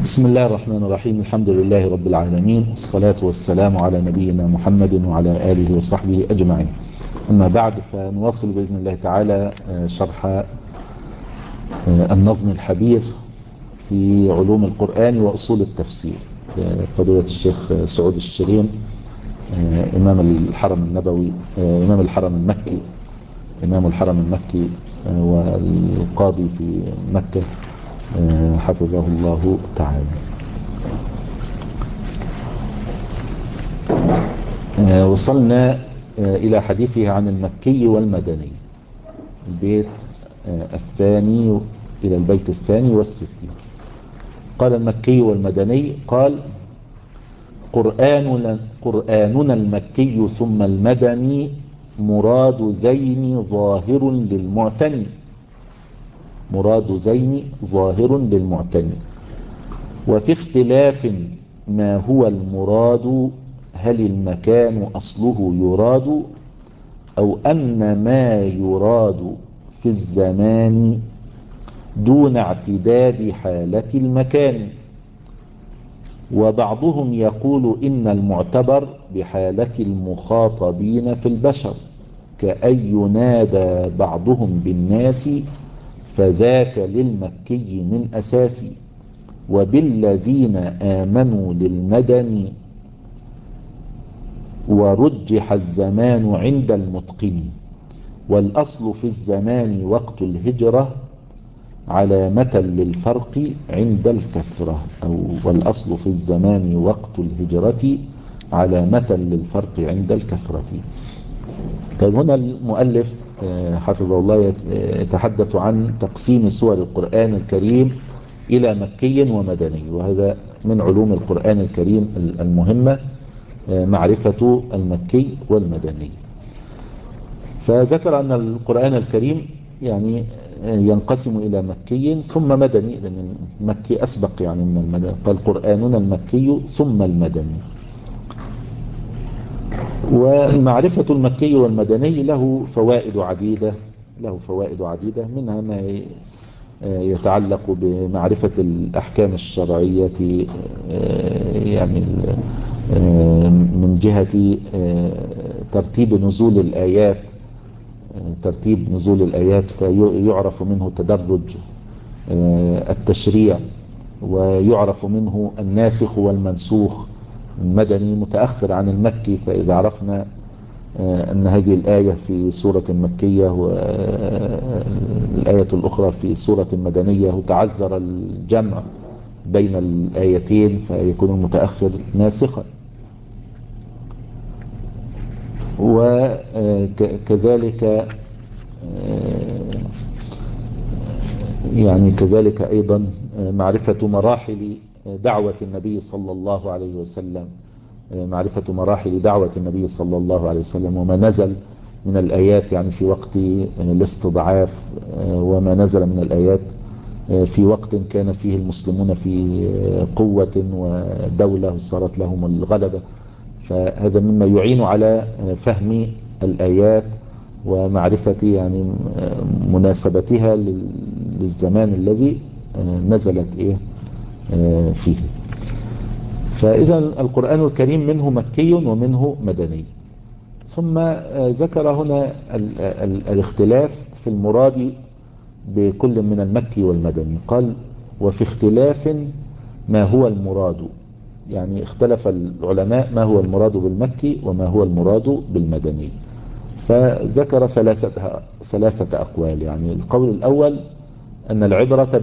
بسم الله الرحمن الرحيم. الحمد لله رب العالمين، والصلاة والسلام على نبينا محمد وعلى آله وصحبه أجمعين. أما بعد، فنواصل بإذن الله تعالى شرح النظم الحبير في علوم القرآن وأصول التفسير، فضيلة الشيخ سعود الشريم، إمام الحرم النبوي، إمام الحرم المكي والقاضي في مكة، حفظه الله تعالى. وصلنا إلى حديثه عن المكي والمدني، البيت الثاني إلى البيت الثاني والستين. قال المكي والمدني، قال قرآننا المكي ثم المدني مراد ذين ظاهر للمعتني، وفي اختلاف ما هو المراد، هل المكان أصله يراد أو أن ما يراد في الزمان دون اعتداد حالة المكان. وبعضهم يقول إن المعتبر بحالة المخاطبين في البشر، كأن ينادى بعضهم بالناس، فذاك للمكي من أساس. وبالذين آمنوا للمدني، ورجح الزمان عند المتقن. والأصل في الزمان وقت الهجرة، علامة للفرق عند الكثرة، أو والأصل في الزمان وقت الهجرة علامة للفرق عند الكثرة. طيب، هنا المؤلف حفظه الله يتحدث عن تقسيم سور القرآن الكريم إلى مكي ومدني، وهذا من علوم القرآن الكريم المهمة، معرفة المكي والمدني. فذكر أن القرآن الكريم يعني ينقسم إلى مكي ثم مدني، لأن المكي أسبق يعني من المدني. قال قرآننا المكي ثم المدني. ومعرفة المكي والمدني له فوائد عديدة، منها ما يتعلق بمعرفة الأحكام الشرعية، يعني من جهة ترتيب نزول الآيات، فيعرف منه تدرج التشريع، ويعرف منه الناسخ والمنسوخ. المدني متأخر عن المكي، فإذا عرفنا أن هذه الآية في سورة مكية والآية الأخرى في سورة مدنية، وتعذر الجمع بين الآيتين، فيكون المتأخر ناسخا. وكذلك كذلك أيضا معرفة مراحل دعوة النبي صلى الله عليه وسلم، وما نزل من الآيات يعني في وقت الاستضعاف، وما نزل من الآيات في وقت كان فيه المسلمون في قوة ودولة وصارت لهم الغلبة. فهذا مما يعين على فهم الآيات ومعرفة يعني مناسبتها للزمان الذي نزلت فيه. فإذا القرآن الكريم منه مكي ومنه مدني. ثم ذكر هنا الاختلاف في المراد بكل من المكي والمدني. قال وفي اختلاف ما هو المراد، يعني اختلف العلماء ما هو المراد بالمكي وما هو المراد بالمدني. فذكر ثلاثة أقوال. يعني القول الأول أن العبرة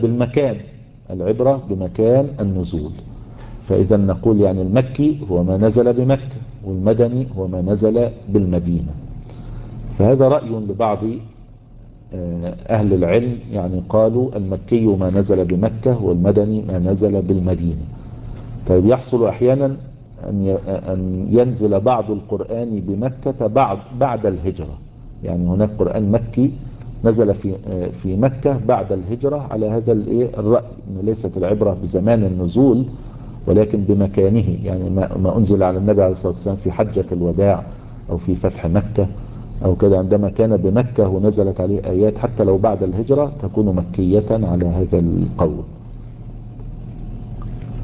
بمكان النزول. فإذا نقول يعني المكي هو ما نزل بمكة، والمدني هو ما نزل بالمدينة. فهذا رأي لبعض أهل العلم، يعني قالوا المكي ما نزل بمكة والمدني ما نزل بالمدينة. طيب، يحصل أحيانا أن ينزل بعض القرآن بمكة بعد الهجرة. يعني هناك قرآن مكي نزل في مكة بعد الهجرة. على هذا الرأي أن ليست العبرة بزمان النزول ولكن بمكانه، يعني ما أنزل على النبي عليه الصلاة والسلام في حجة الوداع أو في فتح مكة أو كذا، عندما كان بمكة ونزلت عليه آيات حتى لو بعد الهجرة تكون مكية على هذا القول.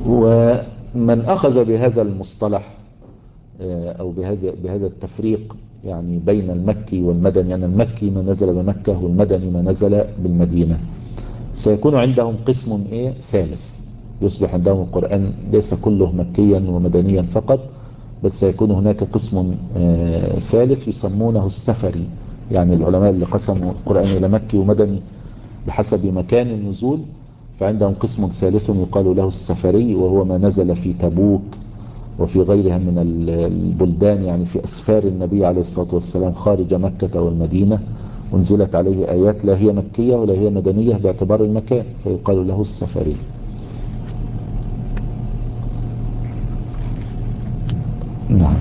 ومن أخذ بهذا المصطلح أو بهذا التفريق يعني بين المكي والمدني، يعني المكي ما نزل بمكة والمدني ما نزل بالمدينة، سيكون عندهم قسم ثالث، يصبح عندهم القرآن ليس كله مكيا ومدنيا فقط، بل سيكون هناك قسم ثالث يسمونه السفري. يعني العلماء اللي قسموا القرآن إلى مكي ومدني بحسب مكان النزول، فعندهم قسم ثالث يقال له السفري، وهو ما نزل في تبوك وفي غيرها من البلدان، يعني في أسفار النبي عليه الصلاة والسلام خارج مكة والمدينة، ونزلت عليه آيات لا هي مكية ولا هي مدنية باعتبار المكان، فيقال له السفري. نعم.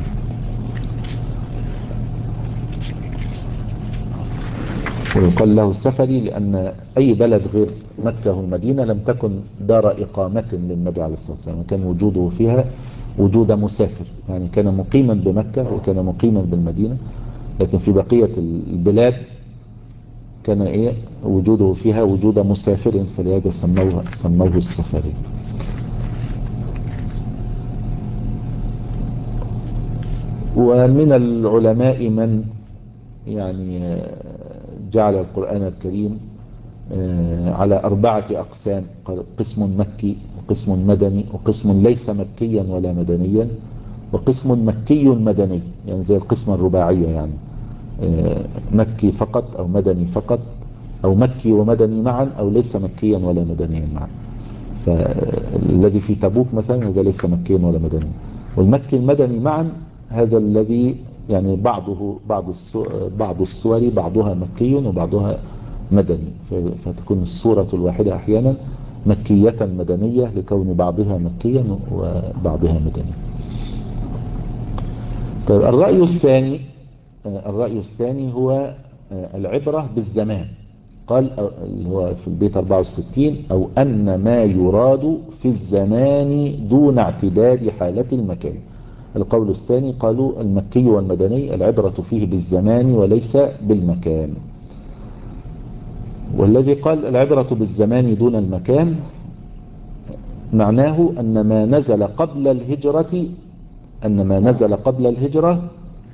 ويقال له السفري لأن أي بلد غير مكة والمدينة لم تكن دار إقامة للنبي عليه الصلاة والسلام، كان وجوده فيها وجود مسافر، يعني كان مقيما بمكة وكان مقيما بالمدينة، لكن في بقية البلاد كان وجوده فيها وجود مسافر، فلهذا سموه السفري. ومن العلماء من يعني جعل القرآن الكريم على 4 أقسام، قسم مكي وقسم مدني وقسم ليس مكيا ولا مدنيا وقسم مكي مدني، يعني زي القسمة الرباعية، يعني مكي فقط أو مدني فقط أو مكي ومدني معا أو ليس مكيا ولا مدنيا معا. فالذي في تبوك مثلا هذا ليس مكيا ولا مدنيا، والمكي المدني معا هذا الذي يعني بعض السور بعضها مكي وبعضها مدني، فتكون السورة الواحدة أحيانا مكية مدنية لكون بعضها مكيا وبعضها مدني. طيب الرأي الثاني هو العبرة بالزمان. قال اللي هو في البيت 64 أو أن ما يراد في الزمان دون اعتداد حالة المكان. القول الثاني قالوا المكي والمدني العبرة فيه بالزمان وليس بالمكان. والذي قال العبرة بالزمان دون المكان معناه أن ما نزل قبل الهجرة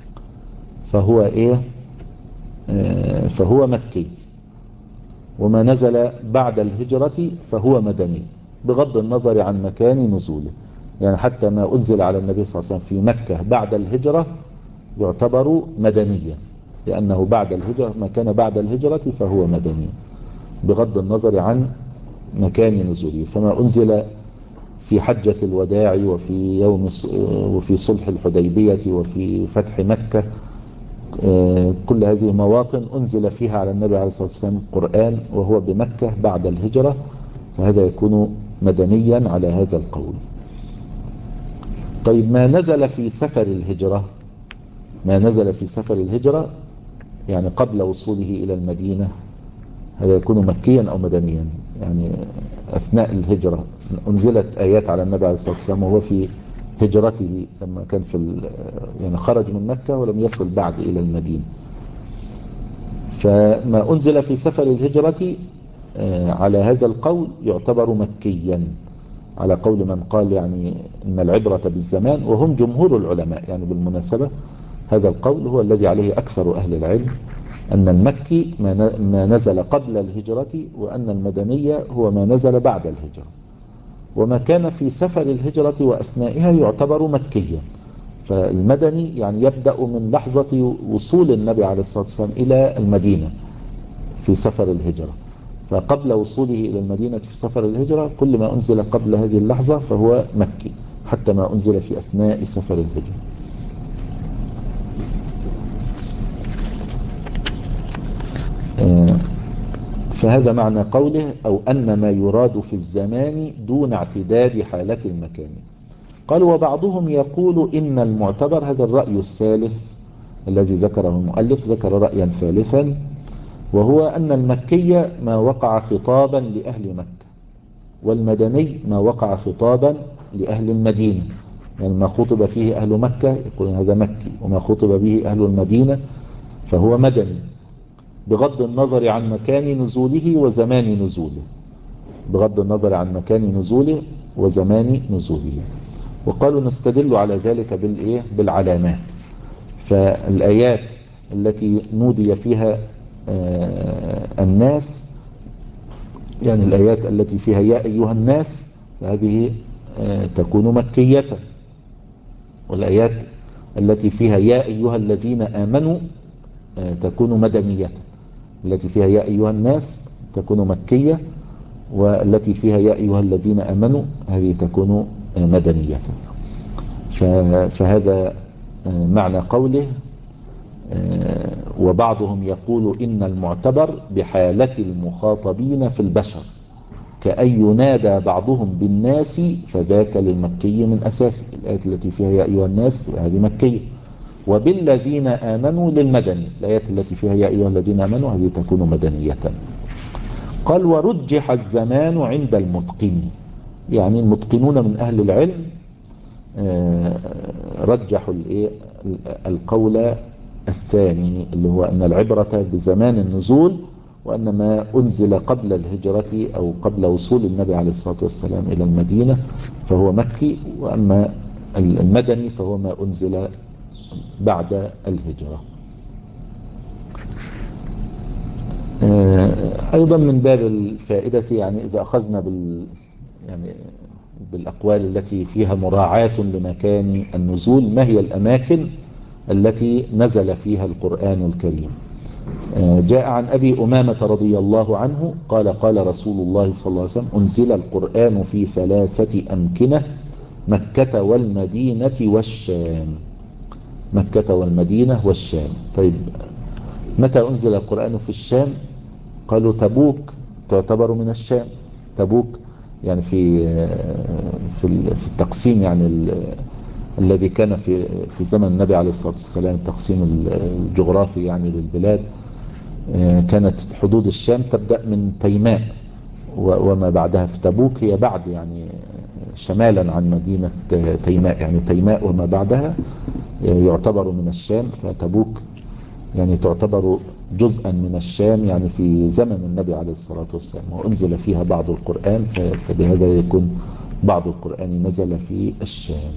فهو مكي، وما نزل بعد الهجرة فهو مدني بغض النظر عن مكان نزوله. يعني حتى ما أنزل على النبي صلى الله عليه وسلم في مكة بعد الهجرة يعتبر مدنيا، لأنه بعد الهجرة ما كان بعد الهجرة فهو مدني بغض النظر عن مكان نزوله. فما أنزل في حجة الوداع وفي صلح الحديبية وفي فتح مكة، كل هذه مواطن أنزل فيها على النبي عليه الصلاة والسلام القرآن وهو بمكة بعد الهجرة، فهذا يكون مدنيا على هذا القول. طيب ما نزل في سفر الهجرة يعني قبل وصوله إلى المدينة، هذا يكون مكيا أو مدنيا. يعني أثناء الهجرة أنزلت آيات على النبي عليه الصلاة والسلام وهو في هجرته لما كان يعني خرج من مكة ولم يصل بعد إلى المدينة. فما أنزل في سفر الهجرة على هذا القول يعتبر مكيا، على قول من قال يعني إن العبرة بالزمان، وهم جمهور العلماء. يعني بالمناسبة هذا القول هو الذي عليه أكثر أهل العلم، أن المكي ما نزل قبل الهجرة، وأن المدني هو ما نزل بعد الهجرة، وما كان في سفر الهجرة وأثنائها يعتبر مكيا. فالمدني يعني يبدأ من لحظة وصول النبي عليه الصلاة والسلام إلى المدينة في سفر الهجرة، فقبل وصوله إلى المدينة في سفر الهجرة كل ما أنزل قبل هذه اللحظة فهو مكي، حتى ما أنزل في أثناء سفر الهجرة. فهذا معنى قوله أو أن ما يراد في الزمان دون اعتداد حالة المكان. قال وبعضهم يقول إن المعتبر، هذا الرأي الثالث الذي ذكره المؤلف، ذكر رأيا ثالثا وهو أن المكي ما وقع خطابا لأهل مكة، والمدني ما وقع خطابا لأهل المدينة. يعني ما خطب فيه أهل مكة يقول هذا مكي، وما خطب به أهل المدينة فهو مدني بغض النظر عن مكان نزوله وزمان نزوله. بغض النظر عن مكان نزوله وزمان نزوله. وقالوا نستدل على ذلك بالعلامات. فالآيات التي نودي فيها الناس، يعني الآيات التي فيها يا أيها الناس، هذه تكون مكية. والآيات التي فيها يا أيها الذين آمنوا تكون مدنية. التي فيها يا أيها الناس تكون مكية، والتي فيها يا أيها الذين آمنوا هذه تكون مدنية. فهذا معنى قوله. وبعضهم يقول إن المعتبر بحالة المخاطبين في البشر، كأن ينادى بعضهم بالناس، فذاك للمكي من أساسه. الآية التي فيها يا أيها الناس هذه مكية. وبالذين آمنوا للمدني، الآية التي فيها يا أيها الذين آمنوا هذه تكون مدنية. قال ورجح الزمان عند المتقن، يعني المتقنون من أهل العلم رجحوا القول الثاني، اللي هو أن العبرة بزمان النزول، وأن ما أنزل قبل الهجرة أو قبل وصول النبي عليه الصلاة والسلام إلى المدينة فهو مكي، وأما المدني فهو ما أنزل بعد الهجرة. أيضا من باب الفائدة، يعني إذا أخذنا بالأقوال التي فيها مراعاة لمكان النزول، ما هي الأماكن التي نزل فيها القرآن الكريم؟ جاء عن أبي أمامة رضي الله عنه قال قال رسول الله صلى الله عليه وسلم أنزل القرآن في 3 أمكنة: مكة والمدينة والشام. مكة والمدينة والشام. طيب متى أنزل القرآن في الشام؟ قالوا تبوك تعتبر من الشام. تبوك يعني في التقسيم، يعني الذي كان في زمن النبي عليه الصلاة والسلام، التقسيم الجغرافي يعني للبلاد، كانت حدود الشام تبدأ من تيماء وما بعدها. في تبوك هي بعد، يعني شمالا عن مدينة تيماء، يعني تيماء وما بعدها يعتبر من الشام. فتبوك يعني تعتبر جزءا من الشام، يعني في زمن النبي عليه الصلاة والسلام، وأنزل فيها بعض القرآن، فبهذا يكون بعض القرآن نزل في الشام.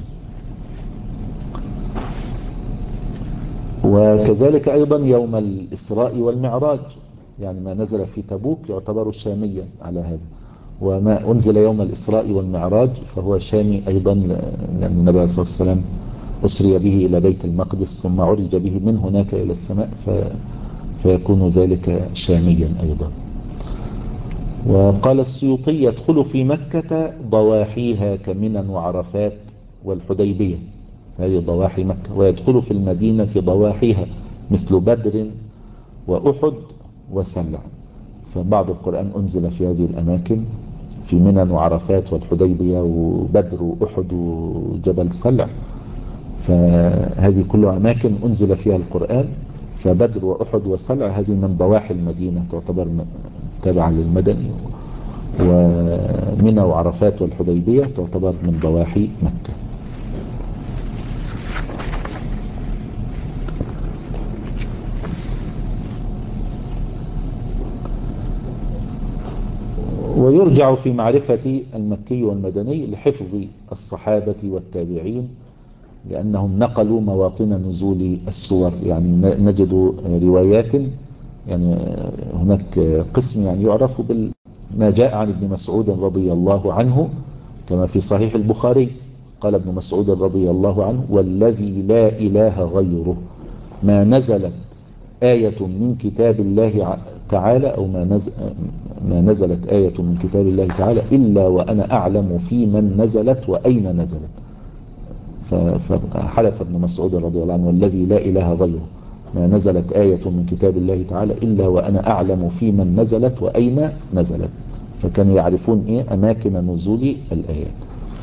وكذلك أيضا يوم الإسراء والمعراج، يعني ما نزل في تبوك يعتبر شاميا على هذا، وما أنزل يوم الإسراء والمعراج فهو شامي أيضا، لأن النبي عليه الصلاة والسلام أسري به إلى بيت المقدس ثم عرج به من هناك إلى السماء، فيكون ذلك شاميا أيضا. وقال السيوطي يدخل في مكة ضواحيها كمنى وعرفات والحديبية، هذه ضواحي مكة. ويدخل في المدينة ضواحيها مثل بدر وأحد وسلع. فبعض القرآن أنزل في هذه الأماكن، في منى وعرفات والحديبية وبدر وأحد وجبل سلع، فهذه كلها أماكن أنزل فيها القرآن. فبدر وأحد وسلع هذه من ضواحي المدينة، تعتبر تابعة للمدني. ومنى وعرفات والحديبية تعتبر من ضواحي مكة. ويرجع في معرفة المكي والمدني لحفظ الصحابة والتابعين، لأنهم نقلوا مواطن نزول السور. يعني نجد روايات، يعني هناك قسم يعني يعرف ما جاء عن ابن مسعود رضي الله عنه كما في صحيح البخاري. قال ابن مسعود رضي الله عنه والذي لا إله غيره ما نزلت آية من كتاب الله تعالى، أو ما نزلت آية من كتاب الله تعالى إلا وأنا أعلم في من نزلت وأين نزلت. فحلف ابن مسعود رضي الله عنه والذي لا إله غيره ما نزلت آية من كتاب الله تعالى إلا وأنا أعلم في من نزلت وأين نزلت. فكانوا يعرفون أماكن نزول الآيات.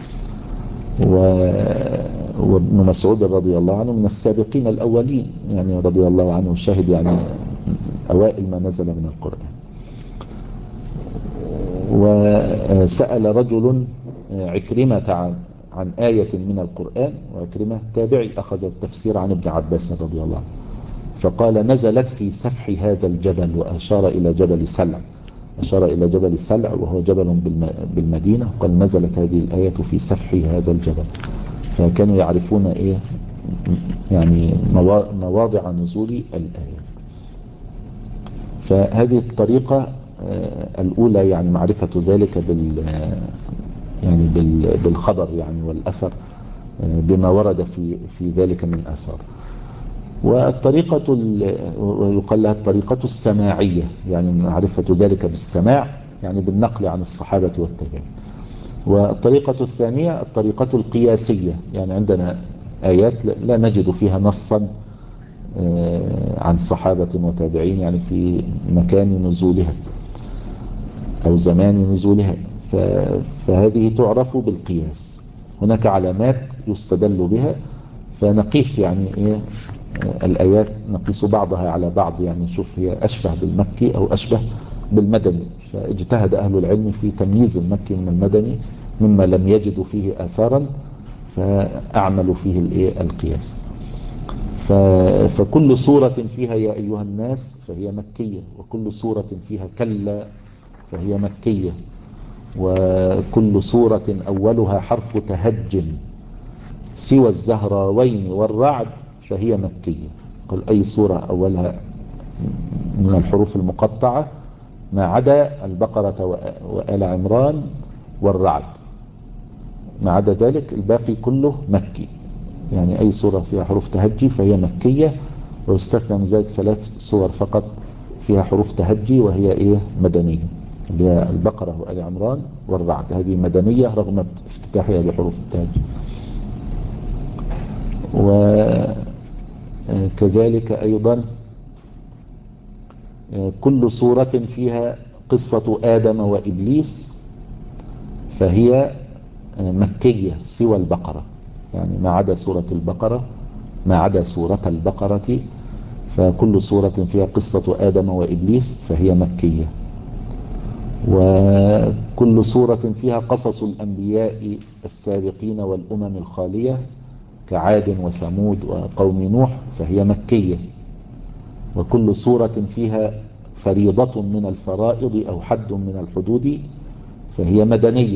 وابن مسعود رضي الله عنه من السابقين الأولين، يعني رضي الله عنه شاهد يعني أوائل ما نزل من القرآن. وسأل رجل عكرمة عن آية من القرآن، وعكرمة تابعي أخذ التفسير عن ابن عباس رضي الله عنه، فقال نزلت في سفح هذا الجبل، وأشار إلى جبل سلع. أشار إلى جبل سلع وهو جبل بالمدينة، قال نزلت هذه الآية في سفح هذا الجبل. فكانوا يعرفون إيه يعني مواضع نزول الآية. فهذه الطريقة الأولى يعني معرفة ذلك يعني بالخبر يعني والأثر بما ورد في ذلك من أثر. والطريقة ويقال لها الطريقة السماعية، يعني معرفة ذلك بالسماع يعني بالنقل عن الصحابة والتابعين. والطريقة الثانية الطريقة القياسية، يعني عندنا آيات لا نجد فيها نصا عن صحابة وتابعين يعني في مكان نزولها أو زمان نزولها، فهذه تعرف بالقياس. هناك علامات يستدل بها فنقيس يعني إيه الآيات، نقيس بعضها على بعض، يعني نشوف هي أشبه بالمكي أو أشبه بالمدني. فاجتهد أهل العلم في تمييز المكي من المدني مما لم يجدوا فيه آثارا، فأعملوا فيه القياس. فكل سورة فيها يا أيها الناس فهي مكية، وكل سورة فيها كلا فهي مكية، وكل سورة أولها حرف تهج سوى الزهراوين والرعد فهي مكية. قال أي سورة أولها من الحروف المقطعة ما عدا البقرة وآل عمران والرعد، ما عدا ذلك الباقي كله مكي. يعني أي سورة فيها حروف تهجي فهي مكية، ويستثنى من ذلك 3 سور فقط فيها حروف تهجي وهي إيه مدنية، اللي هي البقرة وآل عمران والرعد، هذه مدنية رغم افتتاحها بحروف التهجي. وكذلك أيضا كل سورة فيها قصة آدم وإبليس فهي مكية سوى البقرة، يعني ما عدا سورة البقرة، ما عدا سورة البقرة، فكل سورة فيها قصة آدم وإبليس فهي مكية. وكل سورة فيها قصص الأنبياء السابقين والأمم الخالية كعاد وثمود وقوم نوح فهي مكية. وكل سورة فيها فريضة من الفرائض أو حد من الحدود فهي مدنية.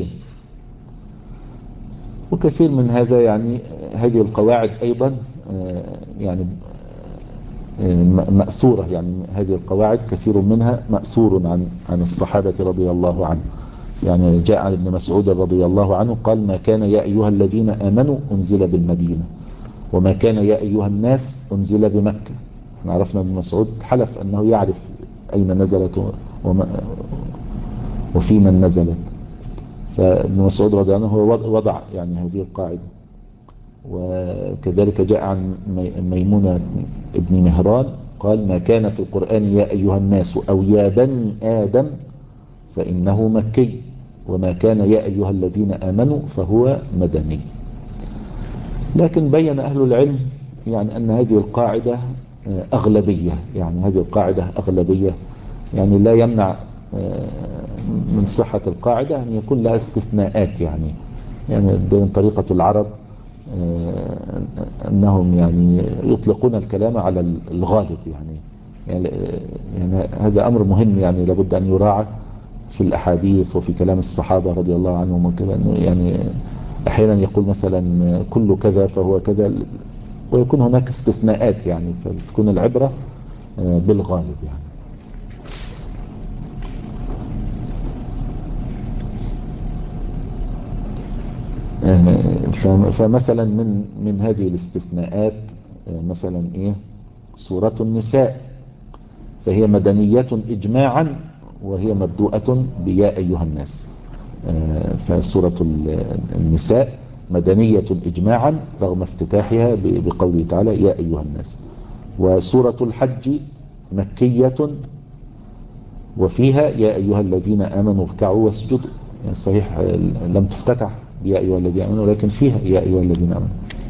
وكثير من هذا يعني هذه القواعد أيضا يعني مأثورة، يعني هذه القواعد كثير منها مأثور عن الصحابة رضي الله عنهم. يعني جاء عن ابن مسعود رضي الله عنه قال ما كان يا أيها الذين آمنوا أنزل بالمدينة، وما كان يا أيها الناس أنزل بمكة. عرفنا ابن مسعود حلف أنه يعرف أين نزلت وفي من نزلت. فابن مسعود رضي الله عنه هو وضع يعني هذه القاعدة. وكذلك جاء عن ميمونة ابن مهران قال ما كان في القرآن يا أيها الناس أو يا بني آدم فإنه مكي، وما كان يا أيها الذين آمنوا فهو مدني. لكن بين أهل العلم يعني أن هذه القاعدة أغلبية، يعني هذه القاعدة أغلبية، يعني لا يمنع من صحة القاعدة أن يكون لها استثناءات. يعني من طريقة العرب أنهم يعني يطلقون الكلام على الغالب، يعني هذا أمر مهم يعني لابد أن يراعى في الأحاديث وفي كلام الصحابة رضي الله عنهم وكذا. يعني أحيانا يقول مثلا كل كذا فهو كذا، ويكون هناك استثناءات، يعني فتكون العبرة بالغالب. فمثلا من هذه الاستثناءات مثلا إيه سورة النساء فهي مدنية إجماعا، وهي مبدوءة بيا أيها الناس. فسورة النساء مدنية إجماعا رغم افتتاحها بقوله تعالى يا أيها الناس. وسورة الحج مكية وفيها يا أيها الذين آمنوا اركعوا واسجدوا، يعني صحيح لم تفتتح يا أيها الذين آمنوا لكن فيها يا أيها الذين آمنوا.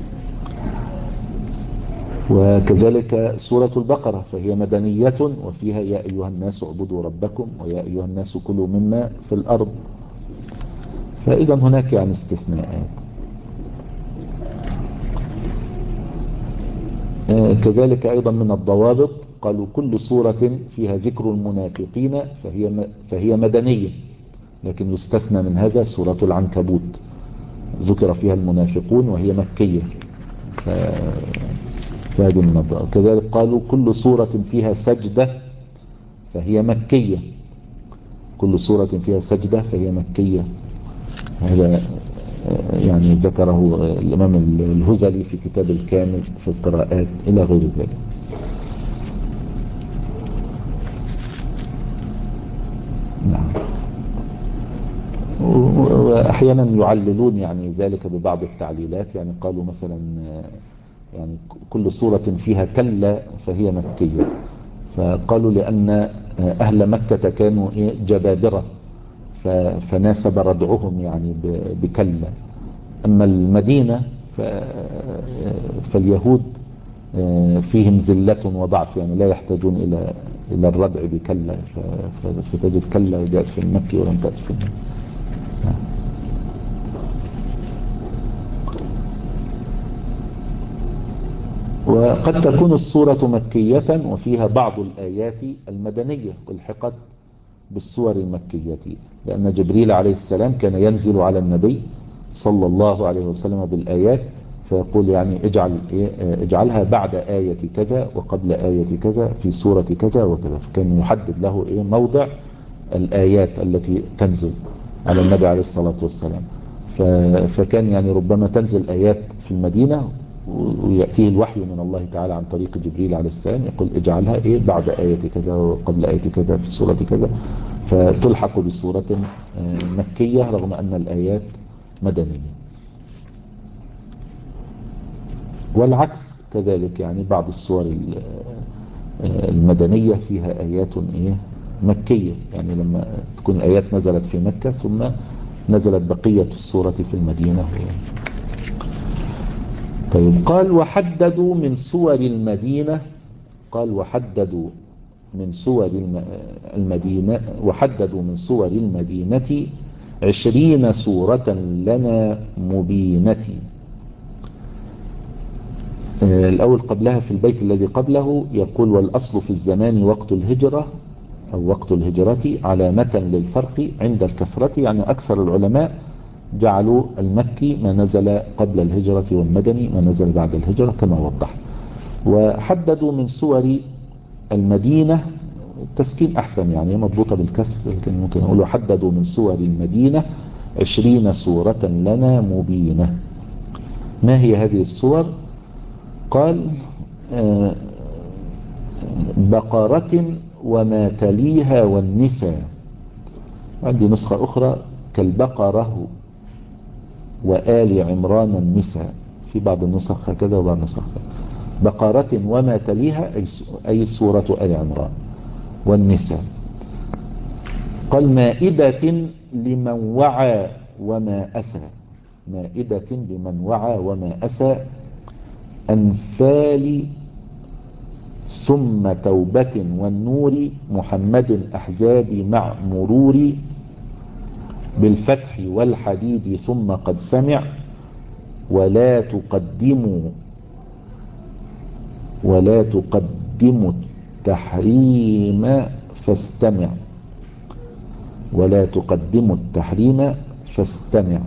وكذلك سورة البقرة فهي مدنية وفيها يا أيها الناس اعبدوا ربكم ويا أيها الناس كلوا مما في الأرض. فإذا هناك يعني استثناءات. كذلك أيضا من الضوابط قالوا كل سورة فيها ذكر المنافقين فهي مدنية، لكن يستثنى من هذا سورة العنكبوت ذكر فيها المنافقون وهي مكية. فهذه النظرة. كذلك قالوا كل سورة فيها سجدة فهي مكية، كل سورة فيها سجدة فهي مكية. هذا يعني ذكره الإمام الهذلي في كتاب الكامل في القراءات إلى غير ذلك. نعم. وأحيانا يعللون يعني ذلك ببعض التعليلات، يعني قالوا مثلا يعني كل سورة فيها كلا فهي مكية، فقالوا لأن أهل مكة كانوا جبابرة فناسب ردعهم يعني بكلا. أما المدينة فاليهود فيهم ذلة وضعف، يعني لا يحتاجون إلى الردع بكلا، فتجد كلا جاءت في المكي ولم تأتي في المكي. وقد تكون السورة مكية وفيها بعض الآيات المدنية والحقت بالسور المكية، لأن جبريل عليه السلام كان ينزل على النبي صلى الله عليه وسلم بالآيات، فيقول يعني اجعلها بعد آية كذا وقبل آية كذا في سورة كذا وكذا، فكان يحدد له موضع الآيات التي تنزل على النبي عليه الصلاة والسلام. فكان يعني ربما تنزل آيات في المدينة ويأتيه الوحي من الله تعالى عن طريق جبريل عليه السلام يقول اجعلها بعد آية كذا وقبل آية كذا في سورة كذا، فتلحق بسورة مكية رغم أن الآيات مدنية. والعكس كذلك، يعني بعض السور المدنية فيها آيات مكية، يعني لما تكون الآيات نزلت في مكة ثم نزلت بقية السورة في المدينة. طيب، قال وحددوا من سور المدينة، قال وحددوا من سور المدينة، وحددوا من سور المدينة 20 سورة لنا مبينة. الأول قبلها في البيت الذي قبله يقول والأصل في الزمان وقت الهجرة أو وقت الهجرة علامة للفرق عند الكثرة، يعني أكثر العلماء جعلوا المكي ما نزل قبل الهجرة والمدني ما نزل بعد الهجرة كما وضح. وحددوا من سور المدينة، التسكين أحسن يعني مضبوطة بالكسر، لكن ممكن نقول حددوا من سور المدينة 20 سورة لنا مبينة. ما هي هذه السور؟ قال بقرة وما تليها والنساء. عندي نسخة أخرى كالبقرة وآل عمران النساء، في بعض النسخ هكذا وبعض النسخ بقرة وما تليها أي سورة آل عمران والنساء. قال مائدة لمن وعى وما أسى، مائدة لمن وعى وما أسى، أنفال ثم توبة والنور محمد أحزاب مع مرور بالفتح والحديد ثم قد سمع ولا تقدموا التحريم فاستمع، ولا تقدموا التحريم فاستمع.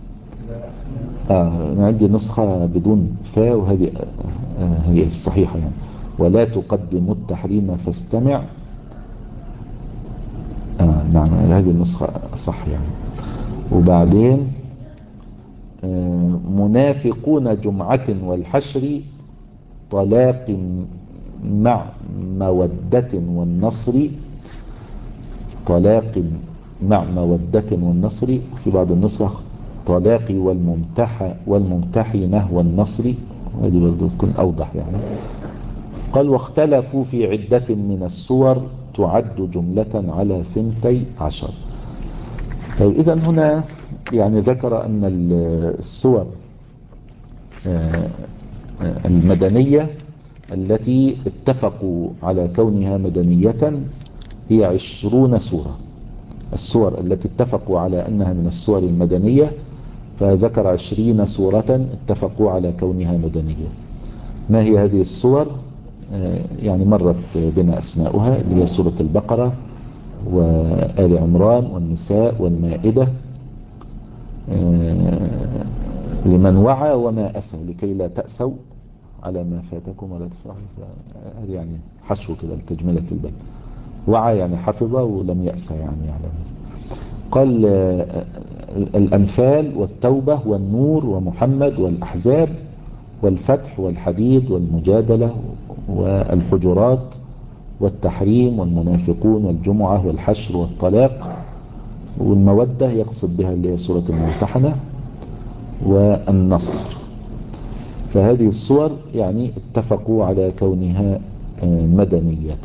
عندي نسخة بدون فاء وهذه هي الصحيحة يعني ولا تقدموا التحريم فاستمع. نعم هذه النسخة صح يعني. وبعدين منافقون جمعة والحشر طلاق مع مودة والنصر، طلاق مع مودة والنصر، في بعض النسخ طلاق والممتحنة والنصر، هذه برضو تكون أوضح يعني. قال واختلفوا في عدة من السور تعد جملة على 12. طيب إذن هنا يعني ذكر أن السور المدنية التي اتفقوا على كونها مدنية هي 20 سورة. السور التي اتفقوا على أنها من السور المدنية فذكر 20 سورة اتفقوا على كونها مدنية. ما هي هذه السور؟ يعني مرت بنا أسماؤها اللي هي سورة البقرة وآل عمران والنساء والمائدة، لمن وعى وما أسى لكي لا تأسوا على ما فاتكم ولا تفرحوا. هذه يعني حشو كده لتجملة البيت. وعى يعني حفظ ولم يأسى يعني على قال الأنفال والتوبة والنور ومحمد والأحزاب والفتح والحديد والمجادلة والحجرات والتحريم والمنافقون والجمعة والحشر والطلاق والمودة يقصد بها اللي هي سورة الممتحنة والنصر. فهذه الصور يعني اتفقوا على كونها مدنية.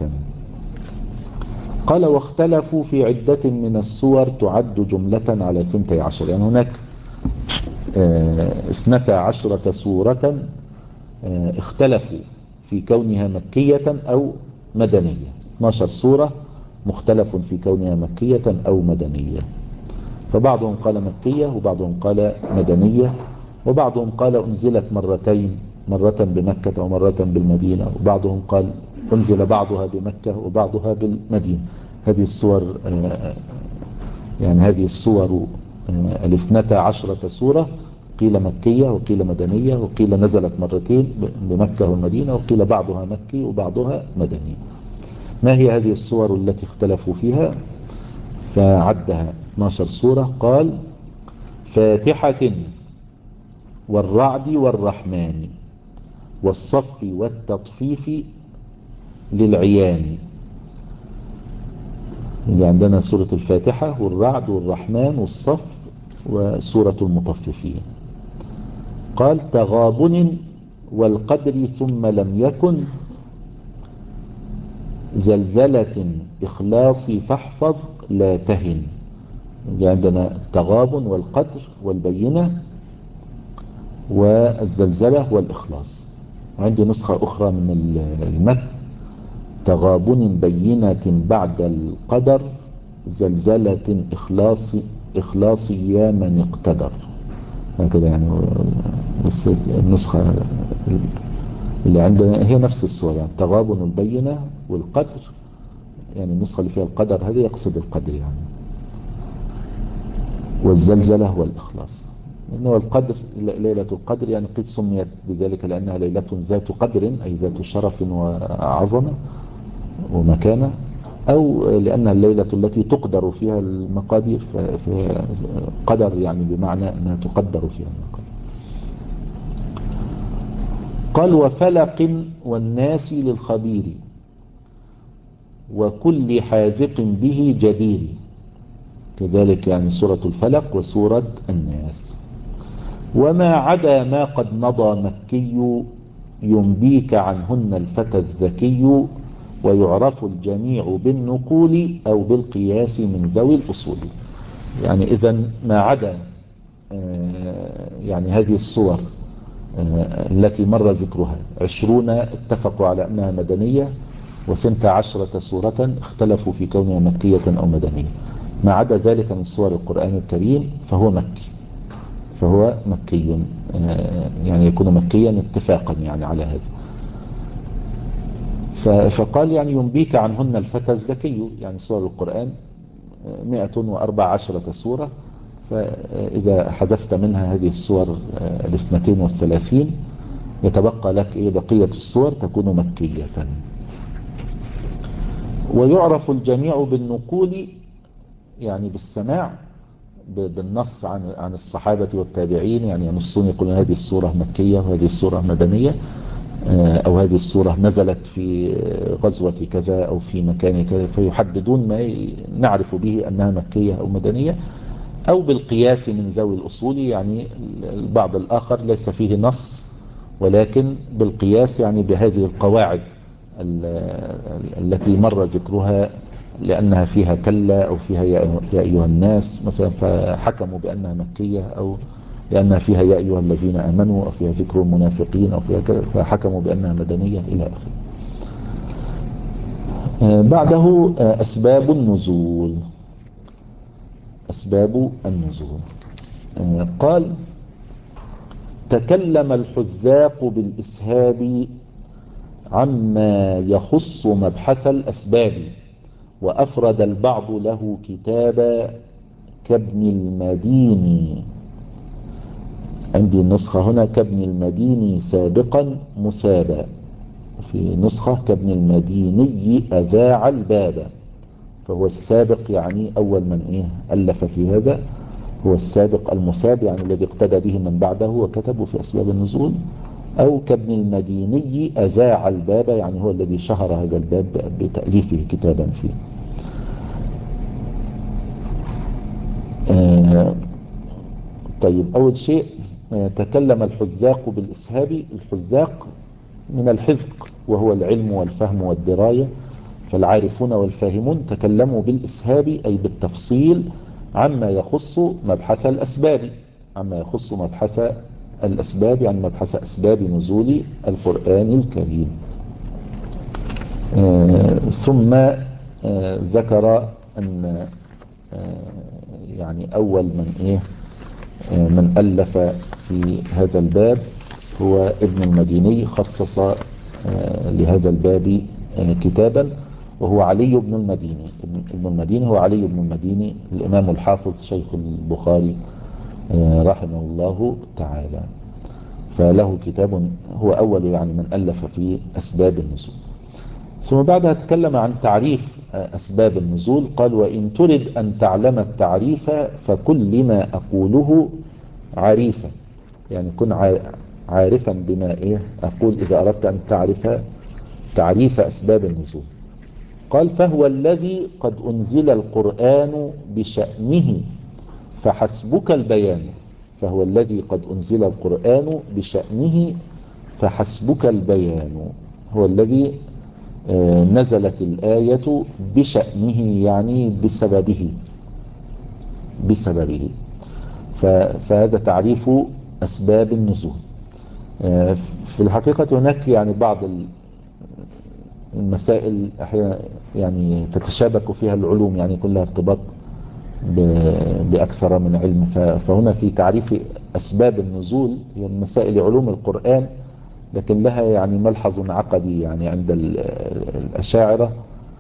قال واختلفوا في عدة من السور تعد جملة على 12، يعني هناك 12 سورة اختلفوا في كونها مكية أو مدنية. 12 سورة مختلف في كونها مكية أو مدنية، فبعضهم قال مكية وبعضهم قال مدنية، وبعضهم قال أنزلت مرتين، مرة بمكة ومرة بالمدينة، وبعضهم قال أنزل بعضها بمكة وبعضها بالمدينة. هذه السور يعني هذه السور 12 سورة قيل مكية وقيل مدنية وقيل نزلت مرتين بمكة والمدينة وقيل بعضها مكي وبعضها مدني. ما هي هذه السور التي اختلفوا فيها؟ فعدها 12 سورة. قال فاتحة والرعد والرحمن والصف والتطفيف للعيان. اللي عندنا سورة الفاتحة والرعد والرحمن والصف وسورة المطففين. قال تغابن والقدر ثم لم يكن زلزلة إخلاص فاحفظ لا تهن. عندنا التغابن والقدر والبينة والزلزلة والإخلاص. عندي نسخة أخرى من المتن تغابن بينة بعد القدر زلزلة إخلاص يا من اقتدر. هكذا يعني، بس النسخة اللي عندنا هي نفس الصورة، يعني تغابن البينة والقدر، يعني النسخة اللي فيها القدر هذه يقصد القدر يعني، والزلزلة والإخلاص. إنه القدر ليلة القدر يعني قد سميت بذلك لأنها ليلة ذات قدر أي ذات شرف وعظمة ومكانة، أو لأنها الليلة التي تقدر فيها المقادير، فقدر يعني بمعنى أنها تقدر فيها المقادير. قال وفلق والناس للخبير وكل حاذق به جدير. كذلك يعني سورة الفلق وسورة الناس. وما عدا ما قد مضى مكي ينبيك عنهن الفتى الذكي ويعرف الجميع بالنقول أو بالقياس من ذوي الأصول. يعني إذن ما عدا يعني هذه الصور التي مر ذكرها 20 اتفقوا على أنها مدنية، و12 سورة اختلفوا في كونها مكية أو مدنية. ما عدا ذلك من سور القرآن الكريم فهو مكي، يعني يكون مكيا اتفاقا يعني على هذا. فقال يعني ينبيك عنهن الفتى الذكي، يعني سور القرآن 114 سورة، فإذا حذفت منها هذه السور 32 يتبقى لك بقية السور تكون مكية. ويعرف الجميع بالنقول يعني بالسماع، بالنص عن الصحابة والتابعين، يعني ينصون يقولون هذه السورة مكية وهذه السورة مدنية، أو هذه السورة نزلت في غزوة كذا أو في مكان كذا، فيحددون ما نعرف به أنها مكية أو مدنية، أو بالقياس من ذوي الأصول، يعني البعض الآخر ليس فيه نص ولكن بالقياس يعني بهذه القواعد التي مر ذكرها لأنها فيها كلا أو فيها يا أيها الناس مثلا فحكموا بأنها مكية، أو لأنها فيها يا أيها الذين آمنوا أو فيها ذكر المنافقين أو فيها كذا فحكموا بأنها مدنية إلى آخره. بعده أسباب النزول. أسباب النزول. قال تكلم الحذاق بالإسهاب عما يخص مبحث الأسباب، وأفرد البعض له كتابا كابن المديني. عندي النسخة هنا كابن المديني سابقا مثابا، في نسخة كابن المديني أذاع الباب، فهو السابق يعني أول من ألف في هذا، هو السابق المثاب يعني الذي اقتدى به من بعده وكتبه في أسباب النزول. أو كابن المديني أذاع الباب يعني هو الذي شهر هذا الباب بتأليفه كتابا فيه. طيب، أول شيء تكلم الحذاق بالإسهاب. الحذاق من الحذق وهو العلم والفهم والدراية، فالعارفون والفاهمون تكلموا بالإسهاب أي بالتفصيل عما يخص مبحث الأسباب، عما يخص مبحث الأسباب يعني مبحث أسباب نزول القرآن الكريم. ثم ذكر أن يعني أول من ألف في هذا الباب هو ابن المديني، خصص لهذا الباب كتابا، وهو علي بن المديني. ابن المديني هو علي بن المديني الإمام الحافظ شيخ البخاري رحمه الله تعالى، فله كتاب هو أول يعني من ألف في أسباب النزول. ثم بعدها تكلم عن تعريف أسباب النزول، قال: وإن ترد أن تعلم التعريف فكل ما أقوله عريفا، يعني كن عارفا بما أقول إذا أردت أن تعرف تعريف أسباب النزول. قال: فهو الذي قد أنزل القرآن بشأنه فحسبك البيان. فهو الذي قد أنزل القرآن بشأنه فحسبك البيان، هو الذي نزلت الآية بشأنه يعني بسببه. فهذا تعريف أسباب النزول. في الحقيقة هناك يعني بعض المسائل أحيانا يعني تتشابك فيها العلوم، يعني كلها ارتباط بأكثر من علم. فهنا في تعريف أسباب النزول هي مسائل علوم القرآن، لكن لها يعني ملحظ عقدي يعني عند الأشاعرة،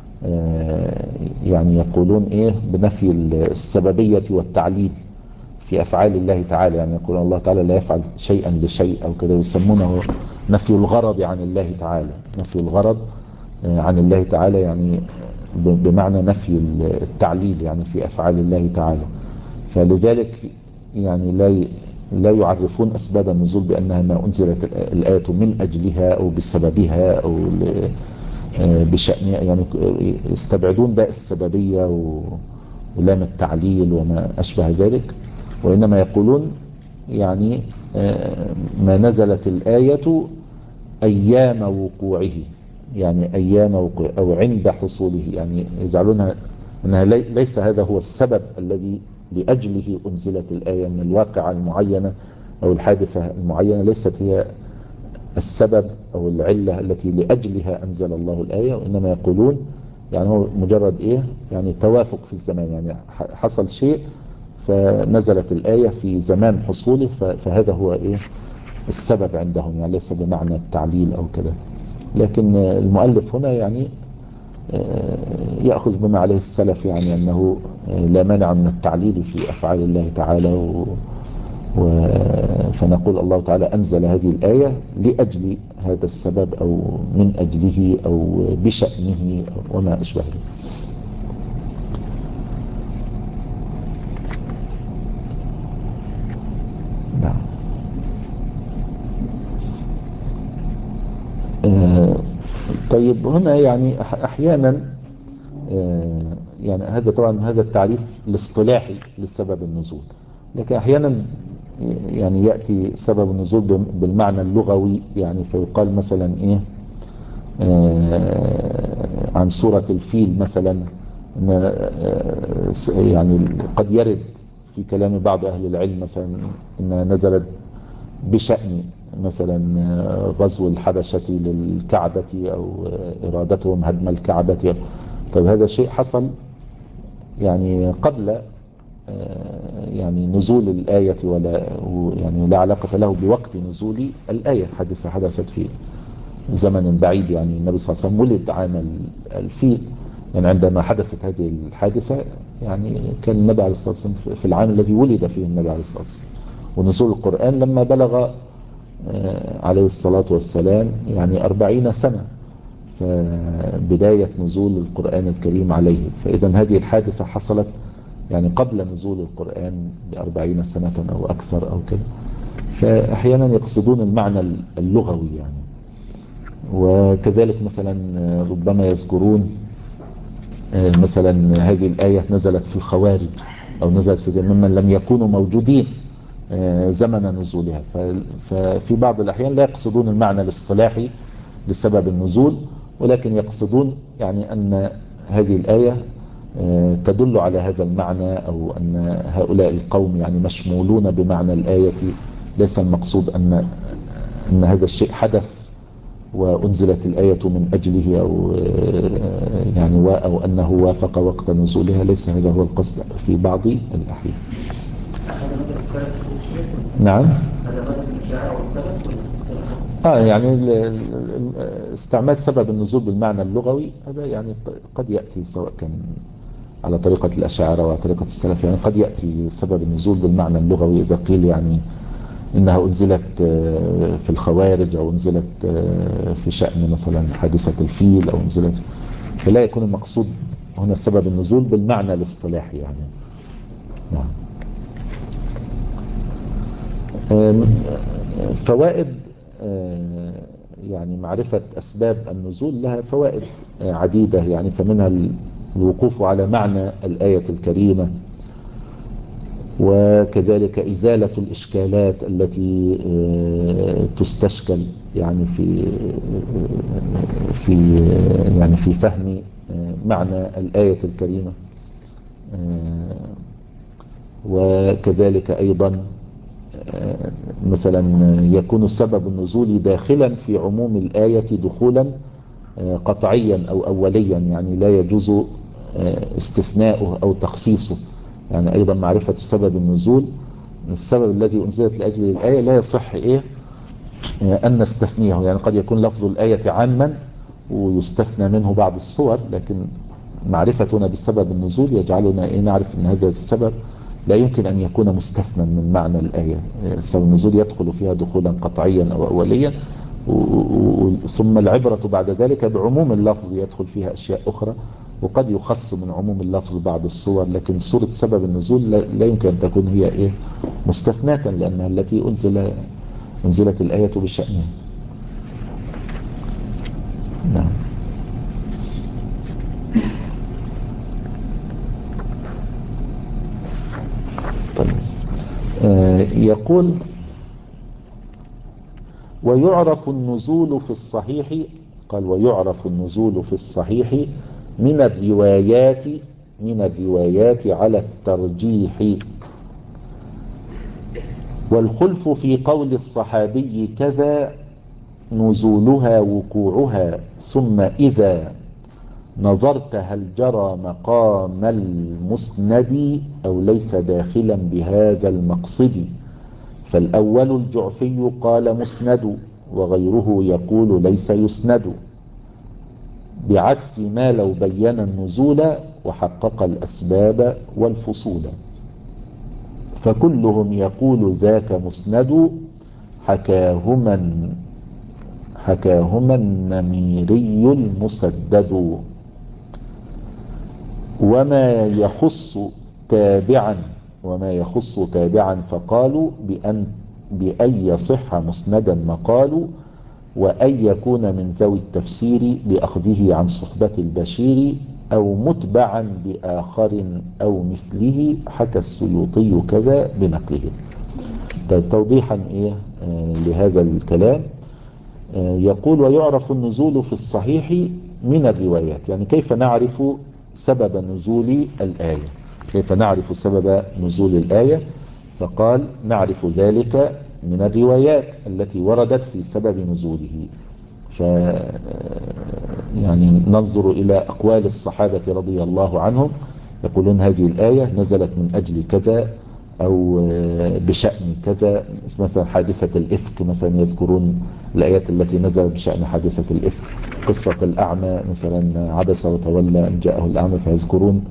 يعني يقولون بنفي السببية والتعليل في أفعال الله تعالى، يعني يقول الله تعالى لا يفعل شيئا لشيء أو كذا، يسمونه نفي الغرض عن الله تعالى. نفي الغرض عن الله تعالى يعني بمعنى نفي التعليل يعني في أفعال الله تعالى. فلذلك يعني لا يعرفون أسباب النزول بأنها ما أنزلت الآية من أجلها أو بسببها أو بشأنها، يعني يستبعدون باء السببية ولام التعليل وما أشبه ذلك، وإنما يقولون يعني ما نزلت الآية أيام وقوعه، يعني أيام وقوعه أو عند حصوله، يعني يجعلونها أنها ليس هذا هو السبب الذي لأجله أنزلت الآية، من الواقعة المعينة أو الحادثة المعينة ليست هي السبب أو العلة التي لأجلها أنزل الله الآية، وإنما يقولون يعني هو مجرد يعني توافق في الزمان، يعني حصل شيء فنزلت الآية في زمان حصوله، فهذا هو السبب عندهم، يعني ليس بمعنى التعليل أو كذا. لكن المؤلف هنا يعني يأخذ بما عليه السلف، يعني أنه لا مانع من التعليل في أفعال الله تعالى، فنقول الله تعالى أنزل هذه الآية لأجل هذا السبب أو من أجله أو بشأنه أو وما أشبه ذلك. نعم. طيب، هنا يعني أحيانا يعني هذا طبعا هذا التعريف الاصطلاحي لسبب النزول، لكن أحيانا يعني يأتي سبب النزول بالمعنى اللغوي، يعني فيقال مثلا عن سورة الفيل مثلا، يعني قد يرد في كلام بعض أهل العلم مثلا إنها نزلت بشأن مثلا غزو الحبشة للكعبة أو إرادتهم هدم الكعبة. طيب، هذا شيء حصل يعني قبل يعني نزول الآية، ولا يعني لا علاقة له بوقت نزول الآية، حدثت فيه. زمن بعيد، يعني النبي صلى الله عليه وسلم ولد عام الفيل، يعني عندما حدثت هذه الحادثة يعني كان النبي عليه الصلاة والسلام في العام الذي ولد فيه النبي عليه الصلاة والسلام. ونزول القرآن لما بلغ عليه الصلاة والسلام يعني 40 سنة، فبداية نزول القرآن الكريم عليه، فإذا هذه الحادثة حصلت يعني قبل نزول القرآن ب40 سنة أو أكثر أو كده. فأحيانا يقصدون المعنى اللغوي يعني. وكذلك مثلا ربما يذكرون مثلا هذه الآية نزلت في الخوارج أو نزلت في ممن لم يكونوا موجودين زمن نزولها. ففي بعض الأحيان لا يقصدون المعنى الاصطلاحي لسبب النزول، ولكن يقصدون يعني أن هذه الآية تدل على هذا المعنى، أو أن هؤلاء القوم يعني مشمولون بمعنى الآية. ليس المقصود أن هذا الشيء حدث وأنزلت الآية من أجله، أو يعني أو أنه وافق وقت نزولها. ليس هذا هو القصد في بعض الأحيان. نعم. يعني استعمال سبب النزول بالمعنى اللغوي هذا يعني قد يأتي سواء كان على طريقة الأشاعرة وعلى طريقة السلف، يعني قد يأتي سبب النزول بالمعنى اللغوي إذا قيل يعني إنها أنزلت في الخوارج، أو أنزلت في شأن مثلا حادثة الفيل، أو أنزلت، فلا يكون المقصود هنا سبب النزول بالمعنى الاصطلاحي يعني. نعم. فوائد يعني معرفة أسباب النزول لها فوائد عديدة يعني، فمنها الوقوف على معنى الآية الكريمة، وكذلك إزالة الإشكالات التي تستشكل يعني في فهم معنى الآية الكريمة. وكذلك أيضا مثلا يكون سبب النزول داخلا في عموم الآية دخولا قطعيا أو أوليا، يعني لا يجوز استثناؤه أو تخصيصه. يعني أيضا معرفة سبب النزول، السبب الذي أنزلت لأجل الآية لا يصح أن نستثنيه. يعني قد يكون لفظ الآية عاما ويستثنى منه بعض الصور، لكن معرفتنا بسبب النزول يجعلنا نعرف أن هذا السبب لا يمكن أن يكون مستثنى من معنى الآية. سبب النزول يدخل فيها دخولا قطعيا أو أوليا، ثم العبرة بعد ذلك بعموم اللفظ، يدخل فيها أشياء أخرى، وقد يخص من عموم اللفظ بعض الصور، لكن صورة سبب النزول لا يمكن أن تكون هي مستثناة، لأنها التي أنزلت الآية بشأنها. نعم. طيب. يقول ويعرف النزول في الصحيح، قال ويعرف النزول في الصحيح من الروايات على الترجيح، والخلف في قول الصحابي كذا نزولها وقوعها، ثم إذا نظرت هل جرى مقام المسند أو ليس داخلا بهذا المقصد. فالأول الجعفي قال مسند، وغيره يقول ليس يسند، بعكس ما لو بين النزول وحقق الأسباب والفصول. فكلهم يقول ذاك مسند، حكاهما النميري المسدد. وما يخص تابعا فقالوا بأن يصح مسندا مقال، وأن يكون من ذوي التفسير بأخذه عن صحبة البشير، أو متبعا بآخر أو مثله، حكى السيوطي كذا بنقله. طيب توضيحا لهذا الكلام، يقول ويعرف النزول في الصحيح من الروايات. يعني كيف نعرف سبب نزول الآية؟ كيف نعرف سبب نزول الآية؟ فقال نعرف ذلك من الروايات التي وردت في سبب نزوله. يعني ننظر إلى أقوال الصحابة رضي الله عنهم، يقولون هذه الآية نزلت من أجل كذا، أو بشأن كذا، مثلا حادثة الإفك مثلا يذكرون الآيات التي نزلت بشأن حادثة الإفك. قصة الأعمى مثلا عبس وتولى أن جاءه الأعمى، فيذكرون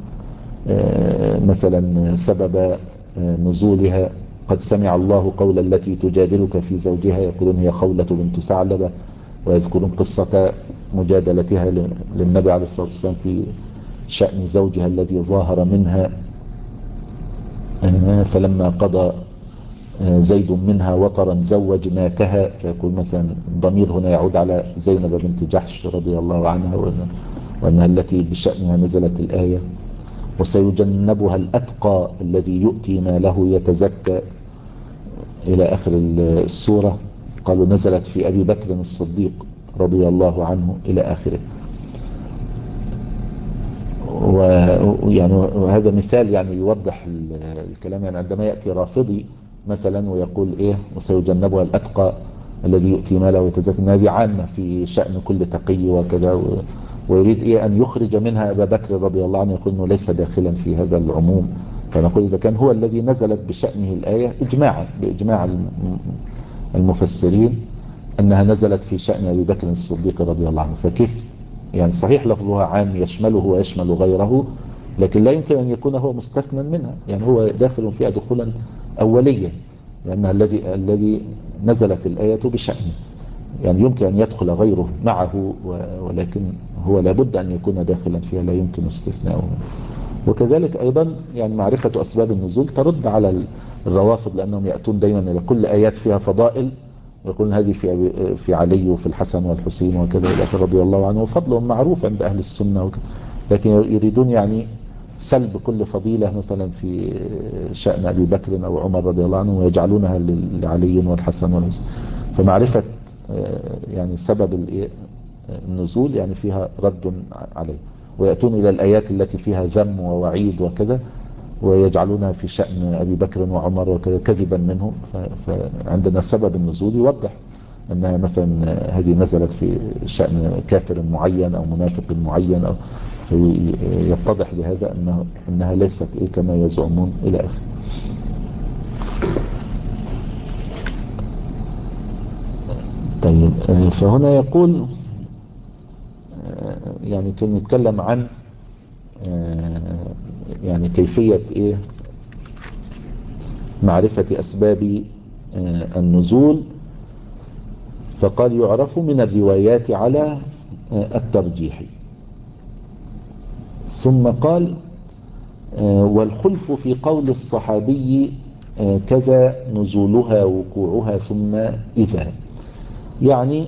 مثلا سبب نزولها. قد سمع الله قول التي تجادلك في زوجها يقولون هي خولة بنت ثعلبة، ويذكرون قصة مجادلتها للنبي عليه الصلاة والسلام في شأن زوجها الذي ظاهر منها، فلما قضى زيد منها وطرا زوجناكها، فيقول مثلا الضمير هنا يعود على زينب بنت جحش رضي الله عنها، وأنها التي بشأنها نزلت الآية. وسيجنبها الأتقى الذي يؤتي ماله يتزكى إلى آخر السورة. قالوا نزلت في أبي بكر الصديق رضي الله عنه إلى آخره. وهذا مثال يعني يوضح الكلام. يعني عندما يأتي رافضي مثلا ويقول إيه وسيجنبها الأتقى الذي يؤتي ماله ويتزكى، هذه عامة في شأن كل تقي وكذا، ويريد إيه أن يخرج منها أبا بكر رضي الله عنه، يقول أنه ليس داخلا في هذا العموم. فنقول إذا كان هو الذي نزلت بشأنه الآية إجماعا بإجماع المفسرين أنها نزلت في شأن أبي بكر الصديق رضي الله عنه، فكيف يعني صحيح لفظها عام يشمله ويشمل غيره، لكن لا يمكن أن يكون هو مستثنى منها، يعني هو داخل فيها دخولا أوليا، لأنها الذي نزلت الآية بشأنه. يعني يمكن أن يدخل غيره معه، ولكن هو لابد أن يكون داخلا فيها، لا يمكن استثناؤه. وكذلك أيضا يعني معرفة أسباب النزول ترد على الروافض، لأنهم يأتون دائما إلى كل آيات فيها فضائل ويقولون هذه في علي وفي الحسن والحسين وكذا رضي الله عنه، وفضلهم معروف عند أهل السنة وكذا، لكن يريدون يعني سلب كل فضيلة مثلا في شأن أبي بكر أو عمر رضي الله عنه ويجعلونها لعلي والحسن والحسين. فمعرفة يعني سبب النزول يعني فيها رد عليه، ويأتون إلى الآيات التي فيها ذم ووعيد وكذا ويجعلونها في شأن أبي بكر وعمر وكذا كذبا منهم. فعندنا سبب النزول يوضح أنها مثلا هذه نزلت في شأن كافر معين أو منافق معين، أو يتضح بهذا أنها ليست كما يزعمون إلى آخره. طيب فهنا يقول يعني كان يتكلم عن يعني كيفية معرفة أسباب النزول، فقال يعرف من الروايات على الترجيح. ثم قال والخلف في قول الصحابي كذا نزولها وقوعها ثم إذا، يعني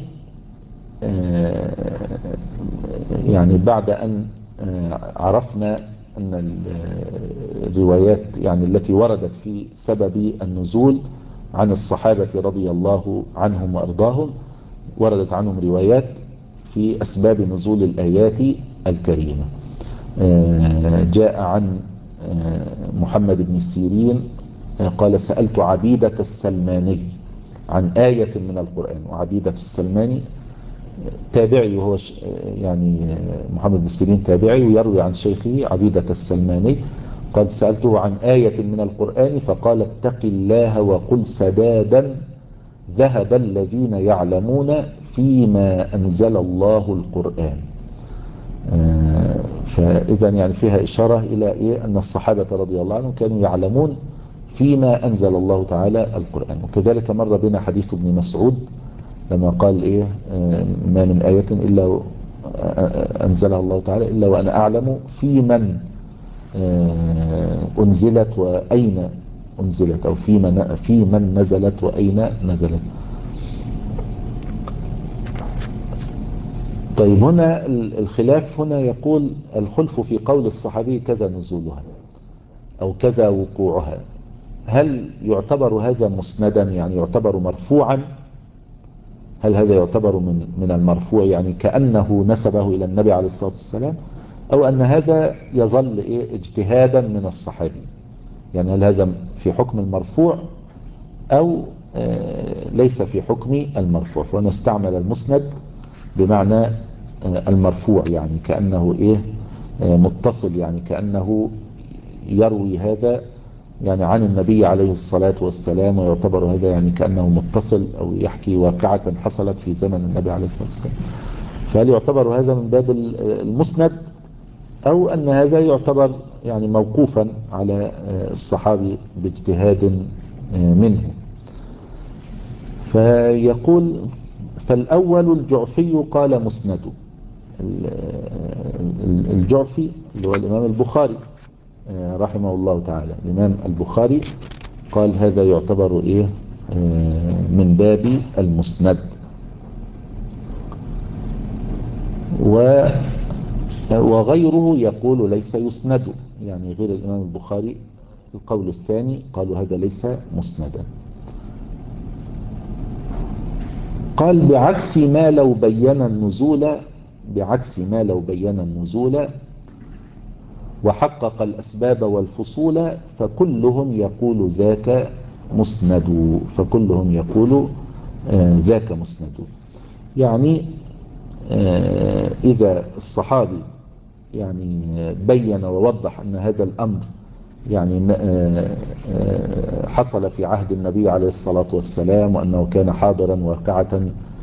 يعني بعد أن عرفنا أن الروايات يعني التي وردت في سبب النزول عن الصحابة رضي الله عنهم وأرضاهم، وردت عنهم روايات في أسباب نزول الآيات الكريمة. جاء عن محمد بن سيرين قال سألت عبيدة السلماني عن آية من القرآن، وعبيدة السلماني تابعي، وهو يعني محمد بن سيرين تابعي ويروي عن شيخه عبيدة السلماني. قال سألته عن آية من القرآن فقال اتق الله وقل سدادا ذهب الذين يعلمون فيما أنزل الله القرآن. فإذا يعني فيها إشارة إلى أن الصحابة رضي الله عنهم كانوا يعلمون فيما أنزل الله تعالى القرآن. وكذلك مر بنا حديث ابن مسعود لما قال ما من آية إلا أنزلها الله تعالى إلا وأنا أعلم في من أنزلت وأين أنزلت، أو في من نزلت وأين نزلت. طيب هنا الخلاف هنا يقول الخلف في قول الصحابي كذا نزولها أو كذا وقوعها، هل يعتبر هذا مسندا يعني يعتبر مرفوعا؟ هل هذا يعتبر من المرفوع يعني كأنه نسبه إلى النبي عليه الصلاة والسلام، أو أن هذا يظل اجتهادا من الصحابي؟ يعني هل هذا في حكم المرفوع أو ليس في حكم المرفوع؟ فنستعمل المسند بمعنى المرفوع، يعني كأنه متصل، يعني كأنه يروي هذا يعني عن النبي عليه الصلاة والسلام، ويعتبر هذا يعني كأنه متصل أو يحكي واقعة حصلت في زمن النبي عليه الصلاة والسلام. فهل يعتبر هذا من باب المسند، أو أن هذا يعتبر يعني موقوفا على الصحابي باجتهاد منه؟ فيقول: فالأول الجعفي قال مسند. الجعفي اللي هو الإمام البخاري رحمه الله تعالى، الإمام البخاري قال هذا يعتبر إيه من باب المسند. وغيره يقول ليس يسند، يعني غير الإمام البخاري القول الثاني قالوا هذا ليس مسندا. قال: بعكس ما لو بين النزول، بعكس ما لو بين النزول وحقق الأسباب والفصول، فكلهم يقول ذاك مسند. فكلهم يقول ذاك مسند. يعني إذا الصحابي يعني بين ووضح أن هذا الأمر يعني حصل في عهد النبي عليه الصلاة والسلام، وأنه كان حاضرا واقعة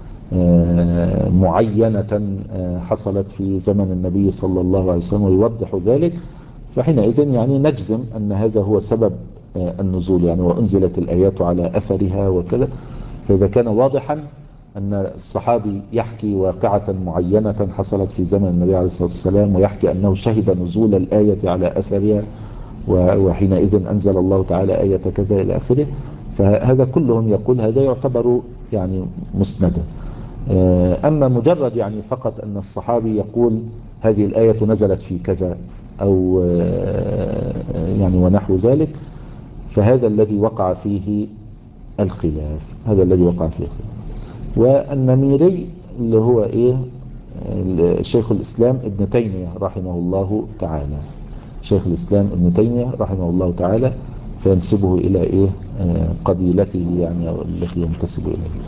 معينة حصلت في زمن النبي صلى الله عليه وسلم، ويوضح ذلك، فحينئذ يعني نجزم أن هذا هو سبب النزول، يعني وأنزلت الآيات على أثرها وكذا. فإذا كان واضحا أن الصحابي يحكي واقعة معينة حصلت في زمن النبي عليه الصلاة والسلام، ويحكي أنه شهد نزول الآية على أثرها، وحينئذ أنزل الله تعالى آية كذا إلى آخره، فهذا كلهم يقول هذا يعتبر يعني مسندا. أما مجرد يعني فقط أن الصحابي يقول هذه الآية نزلت في كذا أو يعني ونحو ذلك، فهذا الذي وقع فيه الخلاف، هذا الذي وقع فيه الخلاف. والنميري اللي هو إيه شيخ الإسلام ابن تيمية رحمه الله تعالى، شيخ الإسلام ابن تيمية رحمه الله تعالى، فينسبه إلى إيه قبيلته يعني، أو التي ينتسب إليه.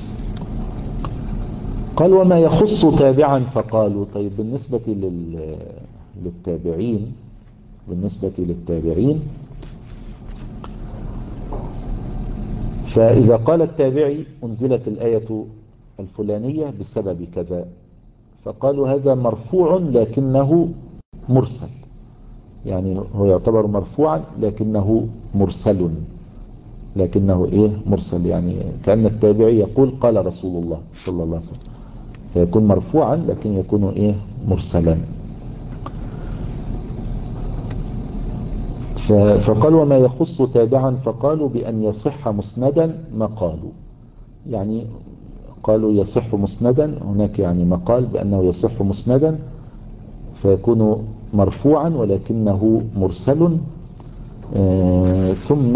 قال: وما يخص تابعا فقالوا. طيب بالنسبة للتابعين، بالنسبة للتابعين فإذا قال التابعي أنزلت الآية الفلانية بسبب كذا، فقالوا هذا مرفوع لكنه مرسل، يعني هو يعتبر مرفوعا لكنه مرسل، لكنه إيه مرسل، يعني كأن التابعي يقول قال رسول الله صلى الله عليه وسلم، فيكون مرفوعا لكن يكون إيه مرسلا. فقالوا: وما يخص تابعا فقالوا بأن يصح مسندا مقالوا، يعني قالوا يصح مسندا، هناك يعني مقال بأنه يصح مسندا فيكون مرفوعا ولكنه مرسل. ثم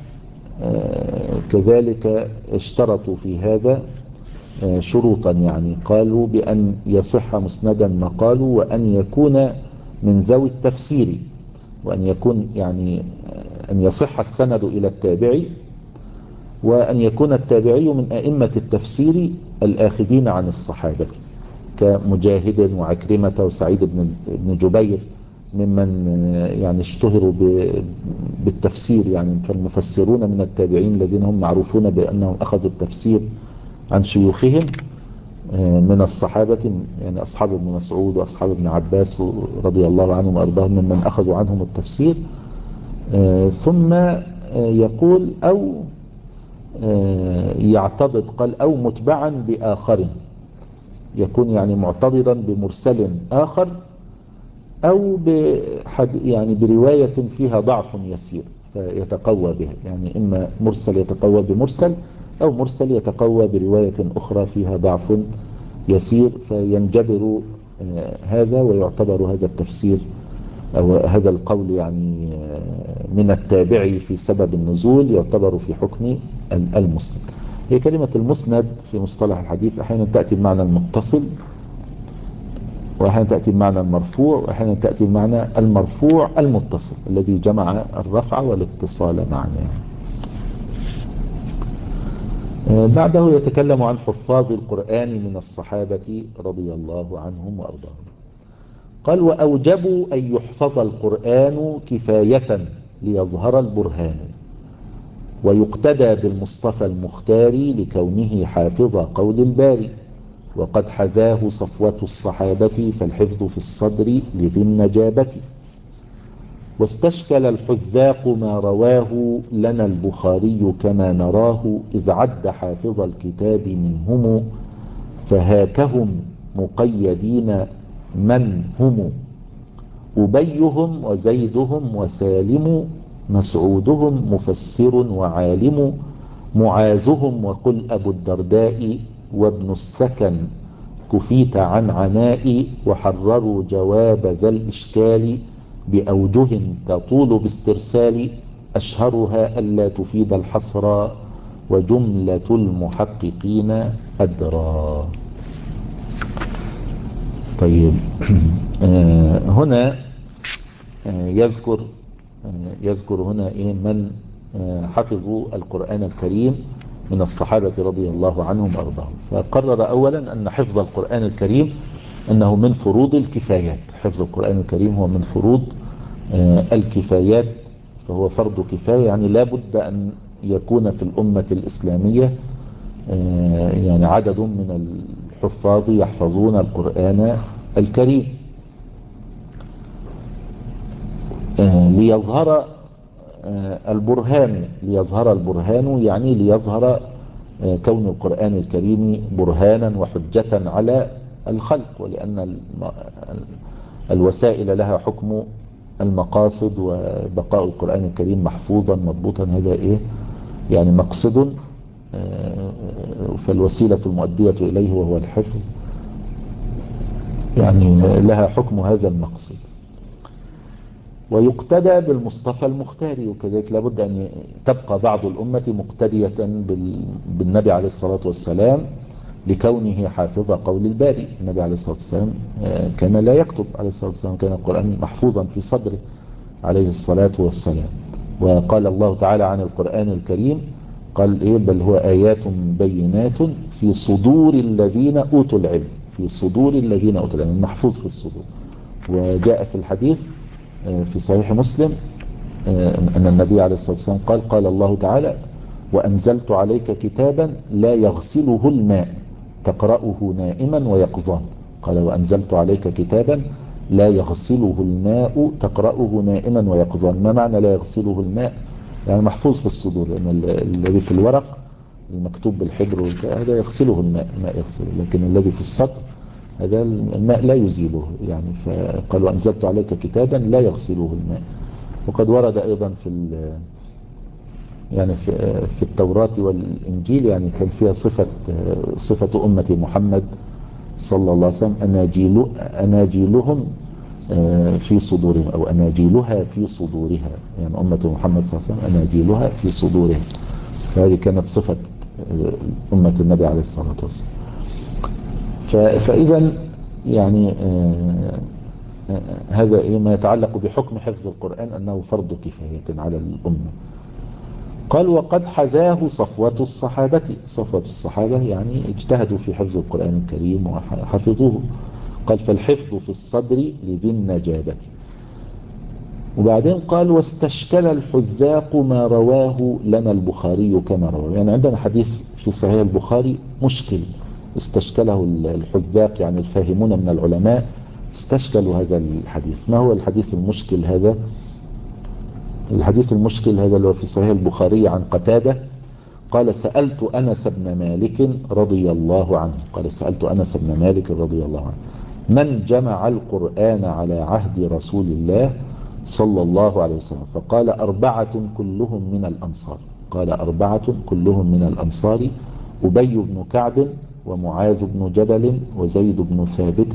كذلك اشترطوا في هذا شروطا، يعني قالوا بأن يصح مسندا مقالوا، وأن يكون من ذوي التفسير، وأن يكون يعني أن يصح السند إلى التابعي، وأن يكون التابعي من أئمة التفسير الآخذين عن الصحابة كمجاهد وعكرمة وسعيد بن جبير، ممن يعني اشتهروا بالتفسير، يعني فالمفسرون من التابعين الذين هم معروفون بأنهم أخذوا التفسير عن شيوخهم من الصحابة، يعني أصحاب ابن مسعود وأصحاب ابن عباس رضي الله عنهم وأرضاهم ممن أخذوا عنهم التفسير. ثم يقول أو يعتضد، قال أو متبعا بآخر، يكون يعني معتضدا بمرسل آخر، أو يعني برواية فيها ضعف يسير فيتقوى بها، يعني إما مرسل يتقوى بمرسل، أو مرسل يتقوى برواية أخرى فيها ضعف يسير، فينجبر هذا ويعتبر هذا التفسير أو هذا القول يعني من التابعي في سبب النزول يعتبر في حكم المسند. هي كلمة المسند في مصطلح الحديث أحيانا تأتي بمعنى المتصل، وأحيانا تأتي بمعنى المرفوع، وأحيانا تأتي بمعنى المرفوع المتصل الذي جمع الرفع والاتصال معا. بعده يتكلم عن حفاظ القرآن من الصحابة رضي الله عنهم وأرضاهم. قال: وأوجبوا أن يحفظ القرآن كفاية ليظهر البرهان. ويقتدى بالمصطفى المختار لكونه حافظ قول الباري. وقد حذاه صفوة الصحابة فالحفظ في الصدر لذي النجابة. واستشكل الحذاق ما رواه لنا البخاري كما نراه إذ عد حافظ الكتاب منهم فهاكهم مقيدين من هم أبيهم وزيدهم وسالم مسعودهم مفسر وعالم معاذهم وقل أبو الدرداء وابن السكن كفيت عن عناء وحرروا جواب ذا الإشكال بأوجه تطول باسترسال أشهرها ألا تفيد الحصر وجملة المحققين أدرى. طيب هنا يذكر هنا من حفظوا القرآن الكريم من الصحابة رضي الله عنهم وأرضاهم. فقرر أولا أن حفظ القرآن الكريم أنه من فروض الكفايات. حفظ القرآن الكريم هو من فروض الكفايات، فهو فرض كفاية، يعني لا بد أن يكون في الأمة الإسلامية يعني عدد من الحفاظ يحفظون القرآن الكريم ليظهر البرهان. ليظهر البرهان يعني ليظهر كون القرآن الكريم برهانا وحجة على الخلق، ولأن الوسائل لها حكم المقاصد، وبقاء القرآن الكريم محفوظا مضبوطا هذا يعني مقصد، فالوسيلة المؤدية إليه وهو الحفظ يعني لها حكم هذا المقصد. ويقتدى بالمصطفى المختار، وكذلك لابد أن تبقى بعض الأمة مقتدية بالنبي عليه الصلاة والسلام لكونه حافظ قول الباري. النبي عليه الصلاة والسلام كان لا يكتب عليه الصلاة والسلام، كان القرآن محفوظا في صدره عليه الصلاة والسلام. وقال الله تعالى عن القرآن الكريم قال بل هو آيات بينات في صدور الذين أوتوا العلم. في صدور الذين أوتوا العلم، محفوظ في الصدور. وجاء في الحديث في صحيح مسلم أن النبي عليه الصلاة والسلام قال الله تعالى وأنزلت عليك كتابا لا يغسله الماء تقرأه نائما ويقظان. قال وأنزلت عليك كتابا لا يغسله الماء تقرأه نائما ويقظان. ما معنى لا يغسله الماء؟ يعني محفوظ في الصدور، لأن الذي في الورق المكتوب بالحبر هذا يغسله الماء يغسله، لكن الذي في السطر هذا الماء لا يزيله يعني. فقال وأنزلت عليك كتابا لا يغسله الماء. وقد ورد أيضا يعني في التوراة والإنجيل يعني كان فيها صفة أمة محمد صلى الله عليه وسلم أناجيلهم في صدورهم، أو أناجيلها في صدورها، يعني أمة محمد صلى الله عليه وسلم أناجيلها في صدورهم. فهذه كانت صفة أمة النبي عليه الصلاة والسلام. فإذا يعني هذا ما يتعلق بحكم حفظ القرآن أنه فرض كفاية على الأمة. قال وقد حذاه صفوة الصحابة. صفوة الصحابة يعني اجتهدوا في حفظ القرآن الكريم وحفظوه. قال فالحفظ في الصدر لذي النجابة. وبعدين قال واستشكل الحذاق ما رواه لنا البخاري كما رواه. يعني عندنا حديث في صحيح البخاري مشكل استشكله الحذاق، يعني الفاهمون من العلماء استشكلوا هذا الحديث. ما هو الحديث المشكل هذا؟ الحديث المشكل هذا اللي هو في صحيح البخاري عن قتادة قال سألت أنس بن مالك رضي الله عنه. قال سألت أنس بن مالك رضي الله عنه من جمع القرآن على عهد رسول الله صلى الله عليه وسلم؟ فقال 4 كلهم من الأنصار. قال 4 كلهم من الأنصار أبي بن كعب ومعاذ بن جبل وزيد بن ثابت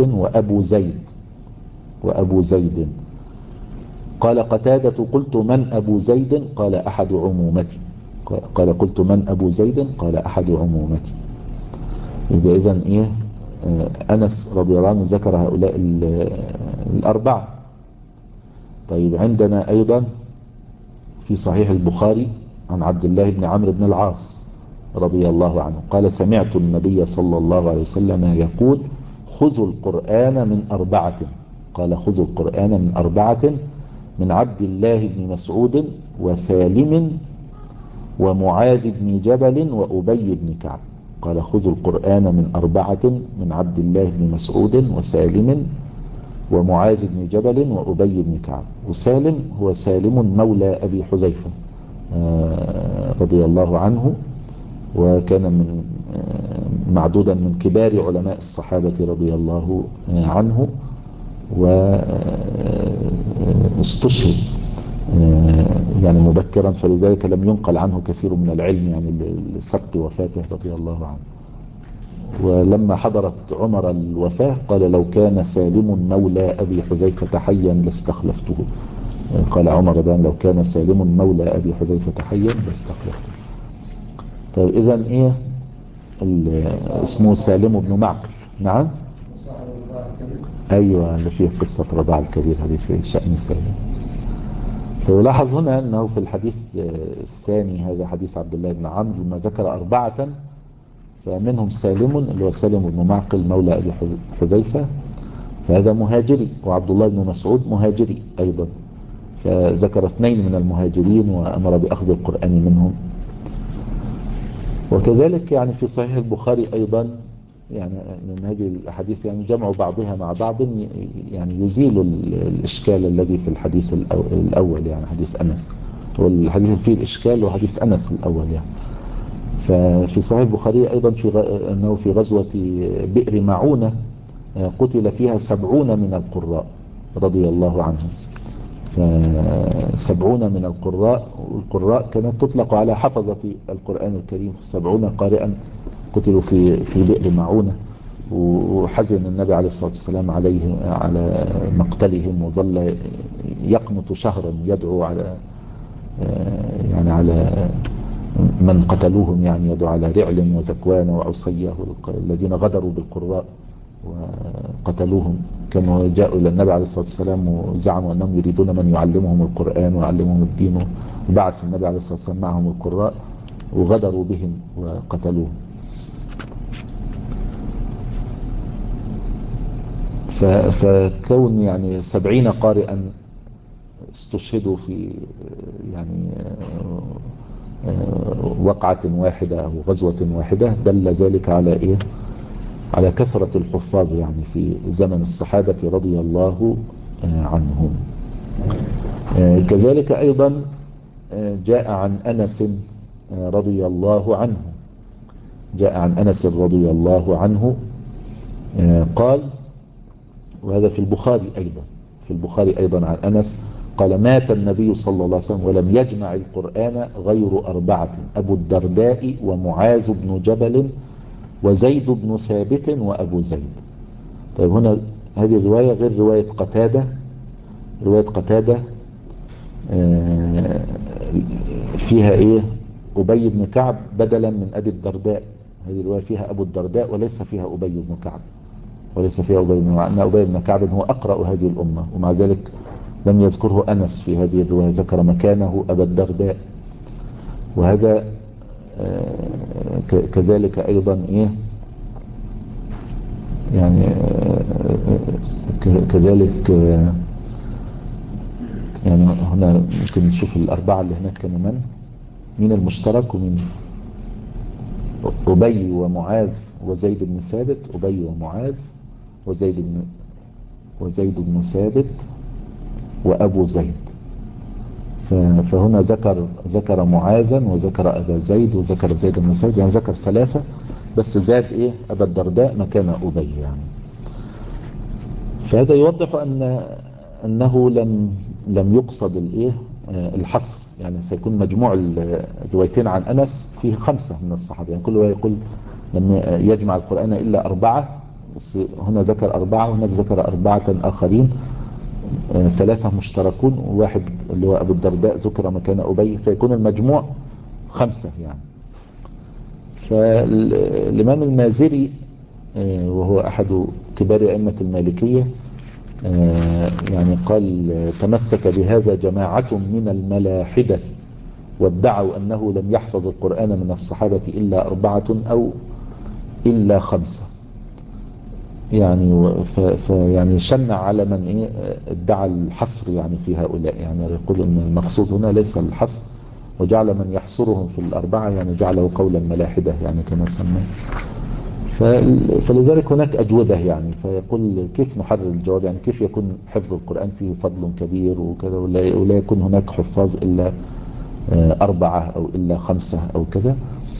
وأبو زيد. قال قتادة قلت من أبو زيد؟ قال أحد عمومتي. قال قلت من أبو زيد؟ قال أحد عمومتي. يبقى إذن أنس رضي الله عنه ذكر هؤلاء 4. طيب عندنا أيضا في صحيح البخاري عن عبد الله بن عمرو بن العاص رضي الله عنه قال سمعت النبي صلى الله عليه وسلم يقول خذوا القرآن من 4. قال خذوا القرآن من 4 من عبد الله بن مسعود وسالم ومعاذ بن جبل وأبي بن كعب. قال خذوا القرآن من 4 من عبد الله بن مسعود وسالم ومعاذ بن جبل وأبي بن كعب. وسالم هو سالم مولى أبي حذيفة رضي الله عنه، وكان من معدودا من كبار علماء الصحابة رضي الله عنه، واستشهد يعني مبكرا، فلذلك لم ينقل عنه كثير من العلم يعني لسبق وفاته رضي الله عنه. ولما حضرت عمر الوفاة قال لو كان سالم مولى أبي حذيفة حيا لاستخلفته. قال عمر بان لو كان سالم مولى أبي حذيفة حيا لاستخلفته. طيب إذن إيه اسمه سالم بن معقل. نعم أيوة، اللي فيه قصة رضاع الكبير هذه في شأن سالم. فيلاحظ هنا أنه في الحديث الثاني هذا حديث عبد الله بن عمرو لما ذكر 4 فمنهم سالم اللي هو سالم بن معقل مولى أبي حذيفة، فهذا مهاجري، وعبد الله بن مسعود مهاجري أيضا، فذكر 2 من المهاجرين وأمر بأخذ القرآن منهم. وكذلك يعني في صحيح البخاري أيضا يعني من هذه الأحاديث يعني جمع بعضها مع بعض يعني يزيل الإشكال الذي في الحديث الأول يعني حديث أنس، والحديث فيه الإشكال وحديث أنس الأول يعني. ففي صحيح البخاري أيضا أنه في غزوة بئر معونة قتل فيها 70 من القراء رضي الله عنهم. ف70 من القراء، والقراء كانت تطلق على حفظة القرآن الكريم، 70 قارئا قتلوا في بئر معونة. وحزن النبي عليه الصلاة والسلام على مقتلهم، وظل يقنط شهرا يدعو على يعني على من قتلوهم، يعني يدعو على رعل وذكوان وعصية الذين غدروا بالقراء وقتلوهم. كانوا جاءوا إلى النبي عليه الصلاة والسلام وزعموا أنهم يريدون من يعلمهم القرآن ويعلمهم الدين، وبعث النبي عليه الصلاة والسلام معهم القراء وغدروا بهم وقتلوهم. فكون يعني 70 قارئا استشهدوا في يعني وقعة واحدة أو غزوة واحدة دل ذلك على إيه؟ على كثرة الحفاظ يعني في زمن الصحابة رضي الله عنهم. كذلك أيضا جاء عن أنس رضي الله عنه، جاء عن أنس رضي الله عنه قال، وهذا في البخاري أيضا، في البخاري أيضا عن أنس قال مات النبي صلى الله عليه وسلم ولم يجمع القرآن غير 4: أبو الدرداء ومعاذ بن جبل وزيد بن ثابت وأبو زيد. طيب هنا هذه الرواية غير رواية قتادة. رواية قتادة فيها إيه؟ أبي بن كعب بدلا من أبي الدرداء. هذه الرواية فيها أبو الدرداء وليس فيها أبي بن كعب، وليس فيها أبي بن كعب، أن أبي بن كعب هو أقرأ هذه الأمة، ومع ذلك لم يذكره أنس في هذه الرواية، ذكر مكانه أبا الدرداء. وهذا كذلك أيضا إيه يعني كذلك يعني هنا ممكن نشوف 4 اللي هناك كانوا مين المشترك ومين؟ أبي ومعاذ وزيد بن ثابت، أبي ومعاذ وزيد بن ثابت وأبو زيد. فهنا ذكر معاذا وذكر أبا زيد وذكر زيد بن ثابت، يعني ذكر 3 بس زاد إيه أبا الدرداء مكان أبي يعني. فهذا يوضح أنه لم يقصد الإيه الحصر، يعني سيكون مجموع الروايتين عن أنس فيه 5 من الصحابة، يعني كل رواية يقول لم يجمع القرآن إلا 4، بس هنا ذكر 4 وهناك ذكر 4 آخرين، 3 مشتركون وواحد اللي هو أبو الدرداء ذكر مكان أبي، فيكون المجموع 5 يعني. فالإمام المازري وهو أحد كبار أئمة المالكية يعني قال تمسك بهذا جماعة من الملاحدة وادعوا أنه لم يحفظ القرآن من الصحابة إلا 4 أو إلا 5. يعني يعني شنع على من ادعى الحصر يعني في هؤلاء، يعني يقول ان المقصود هنا ليس الحصر، وجعل من يحصرهم في الأربعة يعني جعله قولا ملاحدة يعني كما سماه. فلذلك هناك أجوبة يعني، فيقول كيف نحرر الجواب، يعني كيف يكون حفظ القرآن فيه فضل كبير وكذا ولا يكون هناك حفاظ إلا 4 أو إلا 5 أو كذا.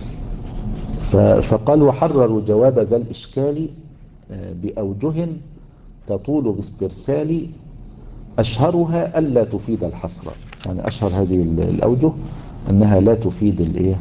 فقال وحرروا جواب ذا الإشكال بأوجه تطول باسترسال، أشهرها ألا تفيد الحصر. يعني أشهر هذه الأوجه أنها لا تفيد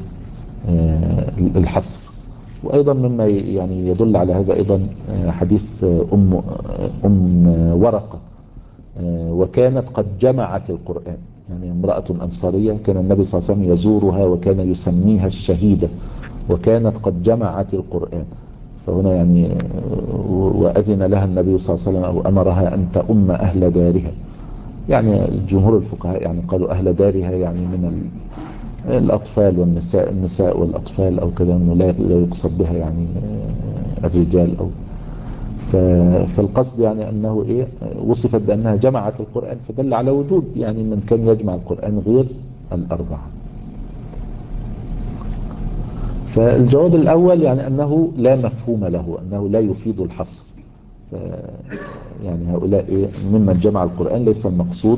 الحصر. وأيضا مما يعني يدل على هذا أيضا حديث أم ورقة، وكانت قد جمعت القرآن، يعني امرأة أنصارية كان النبي صلى الله عليه وسلم يزورها وكان يسميها الشهيدة، وكانت قد جمعت القرآن. فهنا يعني وأذن لها النبي صلى الله عليه وسلم أو أمرها أن تؤم أهل دارها. يعني جمهور الفقهاء يعني قالوا أهل دارها يعني من الأطفال والنساء، النساء والأطفال أو كذا، أنه لا يقصد بها يعني الرجال أو فالقصد يعني أنه وصفت بأنها جمعت القرآن، فدل على وجود يعني من كان يجمع القرآن غير الأربعة. فالجواب الأول يعني أنه لا مفهوم له، أنه لا يفيد الحصر. يعني هؤلاء ممن جمع القرآن ليس المقصود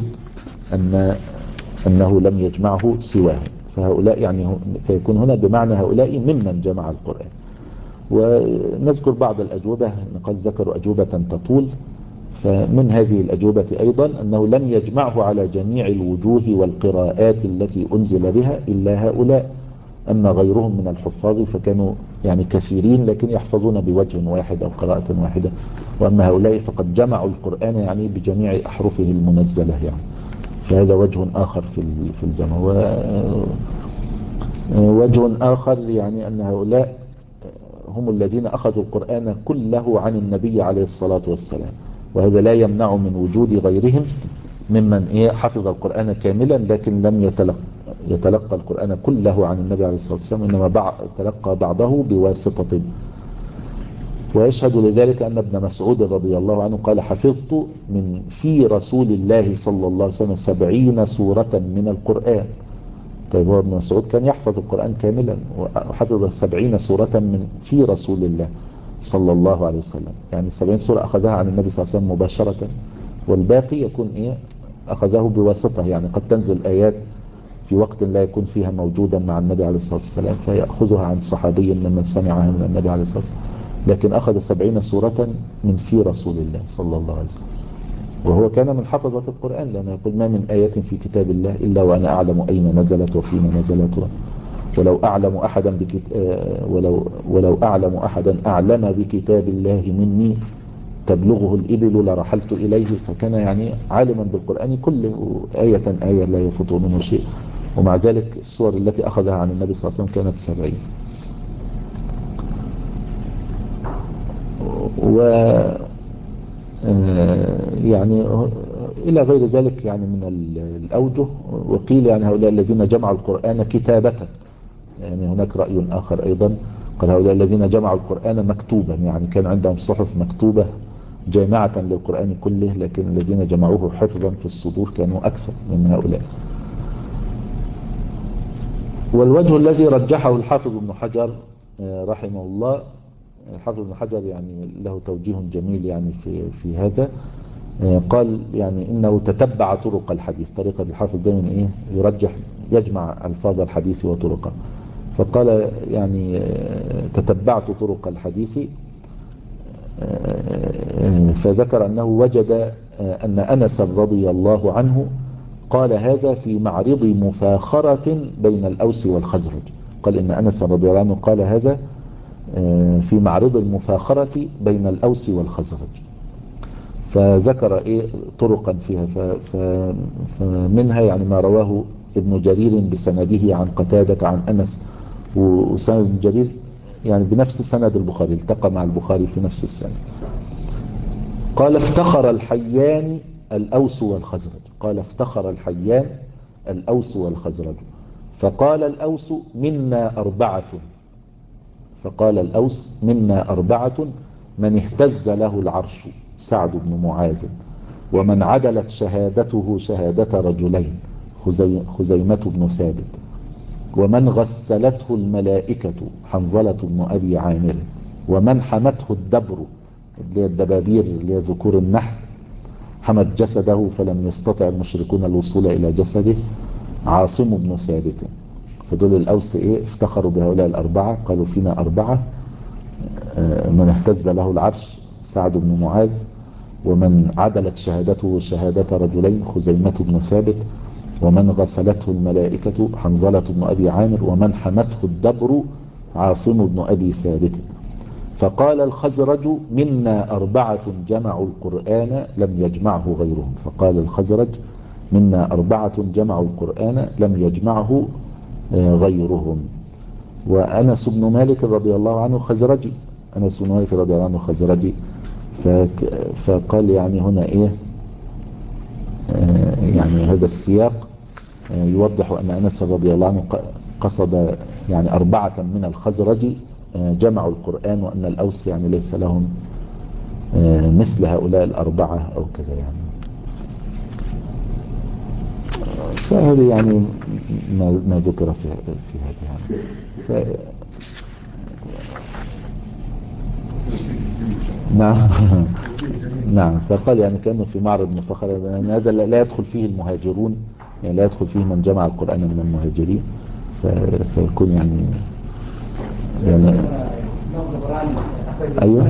أنه لم يجمعه سواه، فهؤلاء يعني فيكون هنا بمعنى هؤلاء ممن جمع القرآن. ونذكر بعض الأجوبة، قد ذكروا أجوبة تطول. فمن هذه الأجوبة أيضا أنه لم يجمعه على جميع الوجوه والقراءات التي أنزل بها إلا هؤلاء، أما غيرهم من الحفاظ فكانوا يعني كثيرين لكن يحفظون بوجه واحد أو قراءة واحدة، وأما هؤلاء فقد جمعوا القرآن يعني بجميع أحرفه المنزلة يعني. فهذا وجه آخر في الجمع. ووجه آخر يعني أن هؤلاء هم الذين أخذوا القرآن كله عن النبي عليه الصلاة والسلام، وهذا لا يمنع من وجود غيرهم ممن حفظ القرآن كاملا لكن لم يتلقى القرآن كله عن النبي عليه الصلاة والسلام، إنما تلقى بعضه بواسطة. ويشهد لذلك أن ابن مسعود رضي الله عنه قال حفظت من في رسول الله صلى الله عليه وسلم 70 سورة من القرآن. طيب هو ابن مسعود كان يحفظ القرآن كاملا وحفظ 70 سورة من في رسول الله صلى الله عليه وسلم، يعني 70 سورة أخذها عن النبي صلى الله عليه وسلم مباشرة، والباقي يكون أخذه بواسطة، يعني قد تنزل آيات في وقت لا يكون فيها موجودا مع النبي عليه الصلاة والسلام فيأخذها عن صحابي ممن سمعها من النبي عليه الصلاة والسلام، لكن أخذ 70 سورة من في رسول الله صلى الله عليه وسلم، وهو كان من حفظة القرآن، لأنه يقول ما من آية في كتاب الله إلا وأنا أعلم أين نزلت وفيما نزلت، ولو أعلم أحدا ولو أعلم أحدا أعلم بكتاب الله مني تبلغه الإبل لرحلت إليه. فكان يعني عالما بالقرآن كل آية لا يفوت منه شيء، ومع ذلك الصور التي أخذها عن النبي صلى الله عليه وسلم كانت 70. و يعني إلى غير ذلك يعني من الأوجه. وقيل يعني هؤلاء الذين جمعوا القرآن كتابة، يعني هناك رأي آخر أيضا قال هؤلاء الذين جمعوا القرآن مكتوبا، يعني كان عندهم صحف مكتوبة جامعة للقرآن كله، لكن الذين جمعوه حفظا في الصدور كانوا أكثر من هؤلاء. والوجه الذي رجحه الحافظ ابن حجر رحمه الله، الحافظ ابن حجر يعني له توجيه جميل يعني في هذا. قال يعني إنه تتبع طرق الحديث، طريقة الحافظ دائما يجمع ألفاظ الحديث وطرقه. فقال يعني تتبعت طرق الحديث، فذكر أنه وجد أن أنس رضي الله عنه قال هذا في معرض مفاخرة بين الأوس والخزرج. قال إن أنس رضي الله عنه قال هذا في معرض المفاخرة بين الأوس والخزرج، فذكر طرقا فيها. فمنها يعني ما رواه ابن جرير بسنده عن قتادة عن أنس، وسند ابن جرير يعني بنفس سند البخاري، التقى مع البخاري في نفس السند. قال افتخر الحيان الأوس والخزرج، قال افتخر الحيان الأوس والخزرج، فقال الأوس منا 4، فقال الأوس منا 4 من اهتز له العرش سعد بن معاذ، ومن عدلت شهادته شهادة رجلين خزيمة بن ثابت، ومن غسلته الملائكة حنظلة بن أبي عامر، ومن حمته الدبر اللي هي الدبابير اللي هي ذكور النحل حمت جسده فلم يستطع المشركون الوصول إلى جسده عاصم بن ثابت. فدول الأوس افتخروا بهؤلاء الأربعة، قالوا فينا أربعة: من اهتز له العرش سعد بن معاذ، ومن عدلت شهادته شهادة رجلين خزيمة بن ثابت، ومن غسلته الملائكة حنظلة بن أبي عامر، ومن حمته الدبر عاصم بن أبي ثابت. فقال الخزرج: منا أربعة جمعوا القرآن لم يجمعه غيرهم. فقال الخزرج: منا أربعة جمعوا القرآن لم يجمعه غيرهم. وأنس بن مالك رضي الله عنه خزرجي، أنس بن مالك رضي الله عنه خزرجي. فقال يعني هنا يعني هذا السياق يوضح أن أنس رضي الله عنه قصد يعني أربعة من الخزرج جمعوا القرآن، وأن الأوس يعني ليس لهم مثل هؤلاء الأربعة أو كذا يعني. فهذا يعني ما ذكر في هذا يعني. نعم. نعم. فقال يعني كأنه في معرض مفخر، يعني هذا لا يدخل فيه المهاجرون، يعني لا يدخل فيه من جمع القرآن من المهاجرين، فيكون يعني ايوه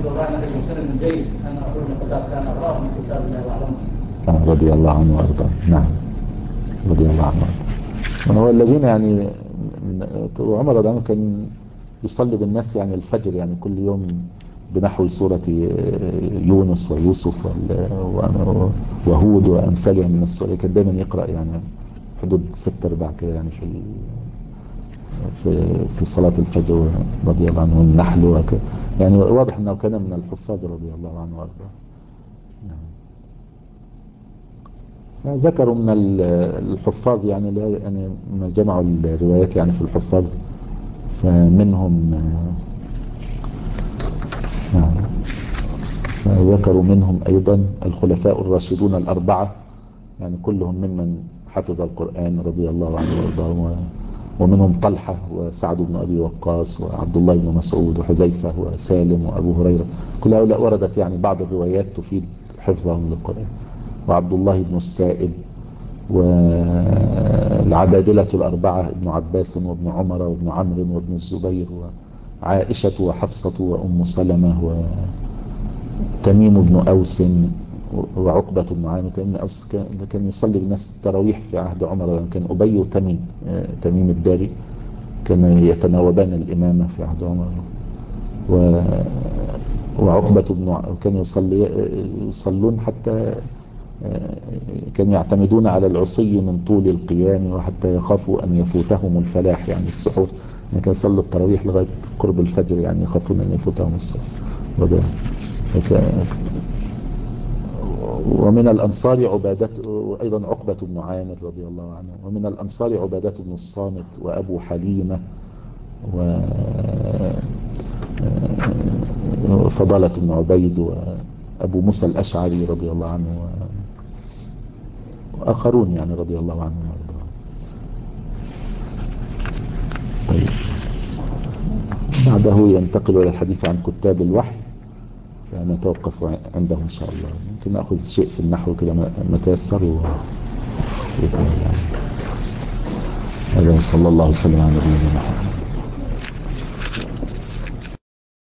رضي الله عنه وارضاه. نعم رضي الله عنه وارضاه. هو الذين يعني عمر رضي الله عنه كان يصلي بالناس يعني الفجر يعني كل يوم بنحو سورة يونس ويوسف وهود وأمثالها من السورة. كان دايما يقرأ يعني حدود 6/4 كده يعني في صلاة الفجر رضي الله عنه، النحل يعني واضح أنه كان من الحفاظ رضي الله عنه وارضاه. ذكروا من الحفاظ يعني ما جمعوا الروايات يعني في الحفاظ، فمنهم ذكروا منهم أيضا الخلفاء الراشدون الأربعة، يعني كلهم ممن حفظ القرآن رضي الله عنه وارضاه، ومنهم طلحة وسعد بن أبي وقاص وعبد الله بن مسعود وحذيفة وسالم وأبو هريرة. كل هؤلاء وردت يعني بعض الروايات تفيد حفظهم للقرآن. وعبد الله بن السائب والعبادلة الأربعة ابن عباس وابن عمر وابن عمرو وابن الزبير وعائشة وحفصة وأم سلمة وتميم بن أوس وعقبة بن عامر. تميم بن أوس كان يصلي بالناس التراويح في عهد عمر، كان أبي تميم الداري كان يتناوبان الإمامة في عهد عمر. وعقبة كانوا يصلون حتى كانوا يعتمدون على العصي من طول القيام، وحتى يخافوا أن يفوتهم الفلاح يعني السحور، يعني كانوا يصلوا التراويح لغاية قرب الفجر يعني يخافون أن يفوتهم السحور. ومن الأنصار عبادة وأيضا عقبة بن عامر رضي الله عنه. ومن الأنصار عبادة بن الصامت وأبو حليمة وفضالة بن عبيد وأبو موسى الأشعري رضي الله عنه وآخرون يعني رضي الله عنهم وارضاهم. طيب بعده ينتقل إلى الحديث عن كتاب الوحي، فنتوقف عنده إن شاء الله. ممكن نأخذ شيء في النحو كده ما تيسر بإذن الله. هذا صلى الله وسلم على نبينا محمد.